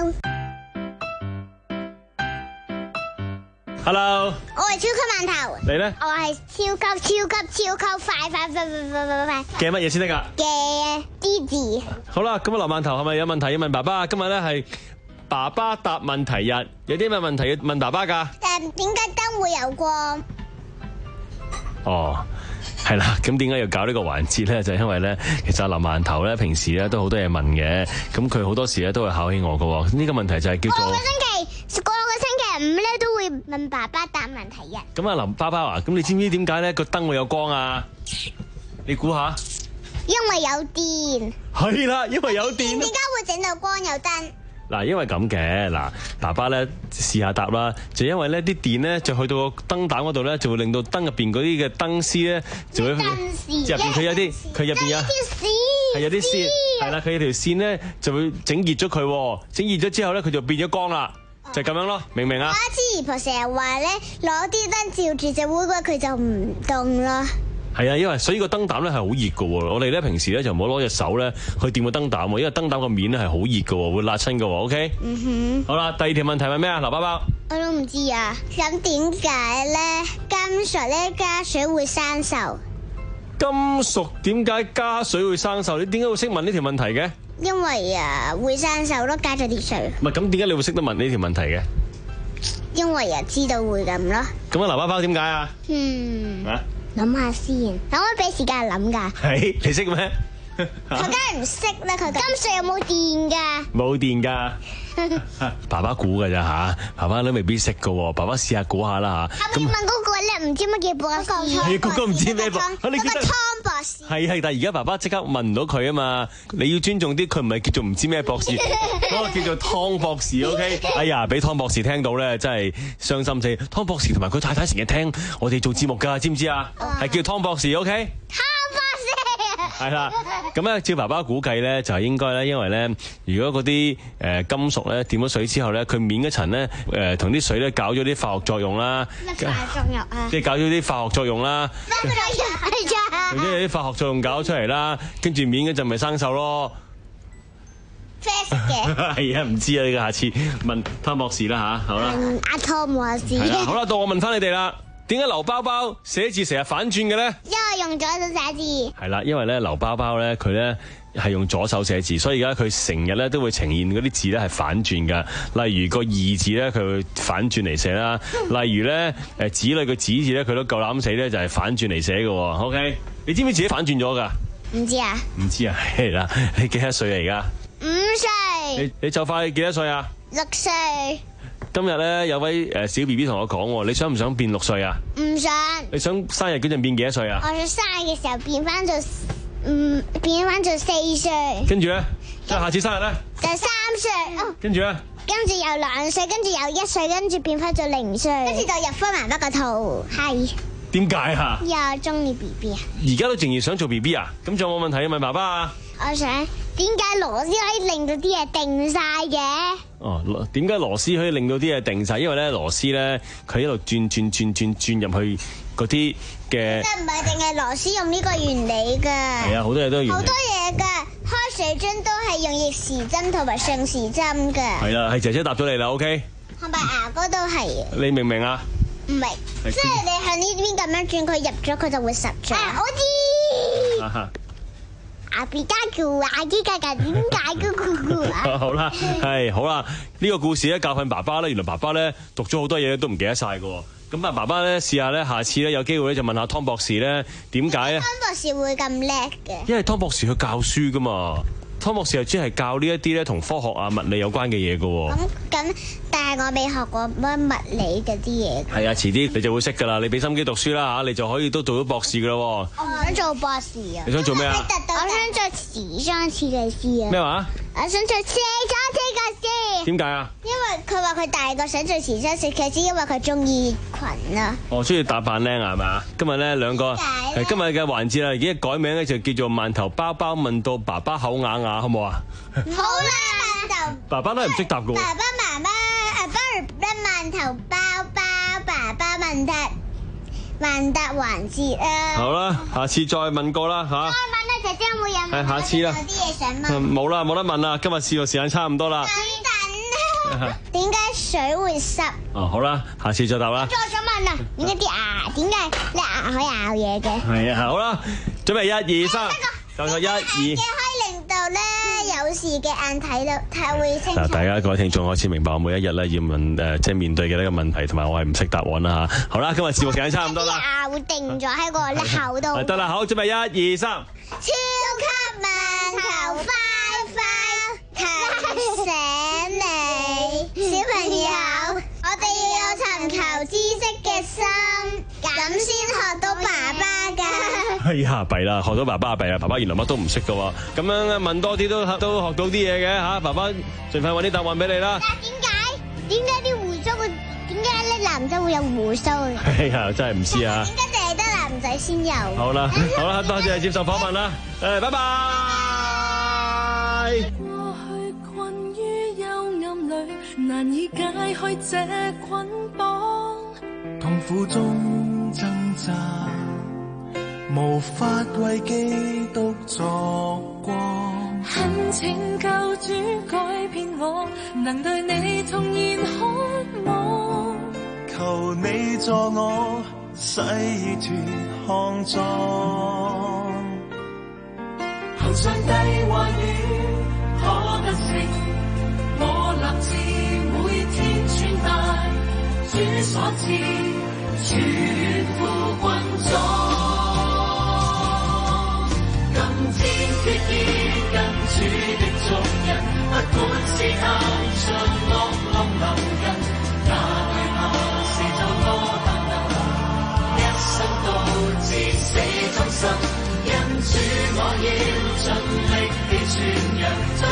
Speaker 12: Hello，
Speaker 17: 我係超級饅頭。
Speaker 12: 你咧？
Speaker 17: 我係超級超級超級快快快快快快快。
Speaker 12: 嘅乜嘢先得㗎？
Speaker 17: 嘅 Didi。好
Speaker 12: 啦，咁啊，劉饅頭係咪有問題要問爸爸？今日咧係爸爸答問題日，有啲咩問題要問爸爸㗎？
Speaker 17: 誒，點解燈會有光？
Speaker 12: 哦。係啦，咁點解要搞呢個環節咧？就係因為咧，其實阿劉饅頭咧平時咧都好多嘢問嘅，咁佢好多時咧都會考起我㗎。呢個問題就係叫做個個星
Speaker 17: 期個個星期五咧都會問爸爸答問題嘅。
Speaker 12: 咁啊，林爸爸啊，咁你知唔知點解咧個燈會有光啊？你估下？
Speaker 17: 因為有電。
Speaker 12: 係啦，因為有電。點
Speaker 17: 解會整到光有燈？
Speaker 12: 嗱，因為咁嘅，嗱，爸爸咧試下答啦，就因為咧啲電咧就去到個燈膽嗰度咧，就會令到燈入邊嗰啲嘅燈絲咧就會，即係入邊佢有啲，佢入邊有係有啲絲，係啦，佢有條線咧就會整熱咗佢，整熱咗之後咧佢就變咗光啦，就咁樣咯，明唔明啊？
Speaker 17: 我知姨婆成日話咧，攞啲燈照住隻烏龜，佢就唔凍啦。
Speaker 12: 係啊，因為所以個燈膽咧係好熱嘅，我哋咧平時咧就唔好攞隻手咧去掂個燈膽，因為燈膽個面咧係好熱嘅，會辣親嘅。OK，嗯哼。好啦，第二條問題係咩啊？劉包包。
Speaker 17: 我都唔知啊。咁點解咧金屬咧加水會生鏽？
Speaker 12: 金屬點解加水會生鏽？你點解會識問呢條問題嘅？
Speaker 17: 因為啊會生鏽咯，加咗啲水。
Speaker 12: 唔係咁，點解你會識得問呢條問題嘅？因
Speaker 17: 為啊知道會咁咯。
Speaker 12: 咁啊，流包包點解啊？
Speaker 17: 嗯。啊？諗下先，可唔可以俾時間諗㗎？係，
Speaker 12: 你識咩？
Speaker 17: 佢梗係唔識啦，佢金屬有冇電㗎？
Speaker 12: 冇電㗎。爸爸估㗎咋嚇？爸爸都未必識㗎喎。爸爸試下估下啦嚇。
Speaker 17: 咁問嗰個咧唔知乜嘢博士？
Speaker 12: 係嗰個唔知咩博？
Speaker 17: 嗰個湯博士。
Speaker 12: 係係，但係而家爸爸即刻問唔到佢啊嘛。你要尊重啲，佢唔係叫做唔知咩博士，嗰個叫做湯博士。OK。哎呀，俾湯博士聽到咧，真係傷心死。湯博士同埋佢太太成日聽我哋做節目㗎，知唔知啊？係叫湯博士。OK。係啦，咁咧照爸爸估計咧，就係應該咧，因為咧，如果嗰啲誒金屬咧掂咗水之後咧，佢面嗰層咧誒同啲水咧搞咗啲化學作用啦，
Speaker 17: 乜化學作用啊？
Speaker 12: 即係搞咗啲化學作用啦，
Speaker 17: 乜作用啊？
Speaker 12: 即係啲化學作用搞出嚟啦，跟住面嗰陣咪生鏽咯。
Speaker 17: 啡色嘅
Speaker 12: 係啊，唔知啊，呢個下次問湯博士啦吓，好啦。
Speaker 17: 問阿湯博士。
Speaker 12: 係啦，好啦，到我問翻你哋啦。點解劉包包寫字成日反轉嘅咧？
Speaker 17: 因為用左手寫字。
Speaker 12: 係啦，因為咧劉包包咧佢咧係用左手寫字，所以而家佢成日咧都會呈現嗰啲字咧係反轉噶。例如個義字咧，佢會反轉嚟寫啦。例如咧誒子女個子字咧，佢都夠膽死咧，就係反轉嚟寫嘅。OK， 你知唔知自己反轉咗噶？
Speaker 17: 唔知啊。
Speaker 12: 唔知啊，係啦。你幾多歲嚟噶？
Speaker 17: 五歲。
Speaker 12: 你你就快幾多歲啊？
Speaker 17: 六歲。
Speaker 12: 今日咧有位誒小 B B 同我講，你想唔想變六歲啊？
Speaker 17: 唔想。你
Speaker 12: 想生日嗰陣變幾多歲啊？
Speaker 17: 我想生日嘅時候變翻做，嗯，變翻做四歲。
Speaker 12: 跟住咧，即係下次生日咧？
Speaker 17: 就三歲。
Speaker 12: 跟住咧？
Speaker 17: 跟住有兩歲，跟住有一歲，跟住變翻做零歲，跟住就入翻媽媽個肚。係。點
Speaker 12: 解啊？
Speaker 17: 又中意 B B 啊？
Speaker 12: 而家都仍然想做 B B 啊？咁仲有冇問題要問爸爸啊？
Speaker 17: 我想點解螺絲可以令到啲嘢定晒嘅？
Speaker 12: 哦，點解螺絲可以令到啲嘢定晒？因為咧螺絲咧，佢一路轉轉轉轉轉入去嗰啲嘅。即係唔係淨係螺絲用呢個原理㗎？係啊，好多嘢都係原理。好多嘢㗎，開水樽都係用逆時針同埋順時針㗎。係啦，係姐姐答咗你啦 ，OK。同埋牙膏都係。你明唔明啊？唔明，即係你向呢邊咁樣轉，佢入咗佢就會實咗。我知。阿 B 加叫阿基加加點解嘅咕咕啊？好啦，係好啦，呢個故事咧教訓爸爸咧，原來爸爸咧讀咗好多嘢都唔記得晒㗎。咁啊，爸爸咧試下咧，下次咧有機會咧就問下湯博士咧點解咧？湯博士會咁叻嘅？因為湯博士去教書噶嘛，湯博士又專係教呢一啲咧同科學啊物理有關嘅嘢㗎。咁咁，但係我未學過乜物理嗰啲嘢。係啊，遲啲你就會識噶啦，你俾心機讀書啦嚇，你就可以都做到博士噶啦。我唔想做博士啊！你想做咩啊？我想做時裝設計師啊！咩話？我想做時裝設計師。點解啊？因為佢話佢大個想做時裝設計師，因為佢中意裙啊。哦，中意打扮靚啊，係咪啊？今日咧兩個係今日嘅環節啦，而家改名咧就叫做饅頭包包問到爸爸口啞啞，好唔好啊？好啦，饅頭。爸爸都係唔識答嘅。爸爸媽媽啊，不如咧饅頭包包，爸爸問答問答環節啊。好啦，下次再問過啦嚇。再問啦，姐姐有冇嘢問？係下次啦。有啲嘢想問。冇啦，冇得問啦，今日試嘅時間差唔多啦。等等啊！點解水會濕？哦，好啦，下次再答啦。我再想問啊，點解啲牙？點解啲牙可以咬嘢嘅？係啊，好啦，準備一二三，夠咗一二。嘅可以令到咧有事嘅眼睇到睇會清楚。嗱，大家各位聽眾開始明白我每一日咧要問誒，即係面對嘅呢個問題，同埋我係唔識答案啦嚇。好啦，今日節目時間差唔多啦。牙會定咗喺個口度。得啦，好，準備一二三。超級饅頭快快提醒你，小朋友，我哋要有尋求知識嘅心，咁先學到爸爸噶。哎呀，弊啦，學到爸爸弊啦，爸爸原來乜都唔識噶喎。咁樣問多啲都都學到啲嘢嘅嚇，爸爸盡快揾啲答案俾你啦。但係點解？點解啲鬍鬚會？點解咧男仔會有鬍鬚嘅？哎呀，真係唔知啊！點解淨係得男仔先有？好啦，好啦，多謝你接受訪問啦。誒，拜拜。過去困於幽暗裏，難以解開這捆綁，痛苦中掙扎，無法為基督作光。
Speaker 1: 懇請救主改變我，能對你重燃渴望。
Speaker 14: 求你助我洗脫骯髒。
Speaker 1: 憑上帝話語可得勝，我立志每天傳達主所賜，全副軍裝。今天決意跟主的足印，不管是他像惡浪流人，也懼怕四周多大能，一生都至死忠心。因主我要盡力地傳揚。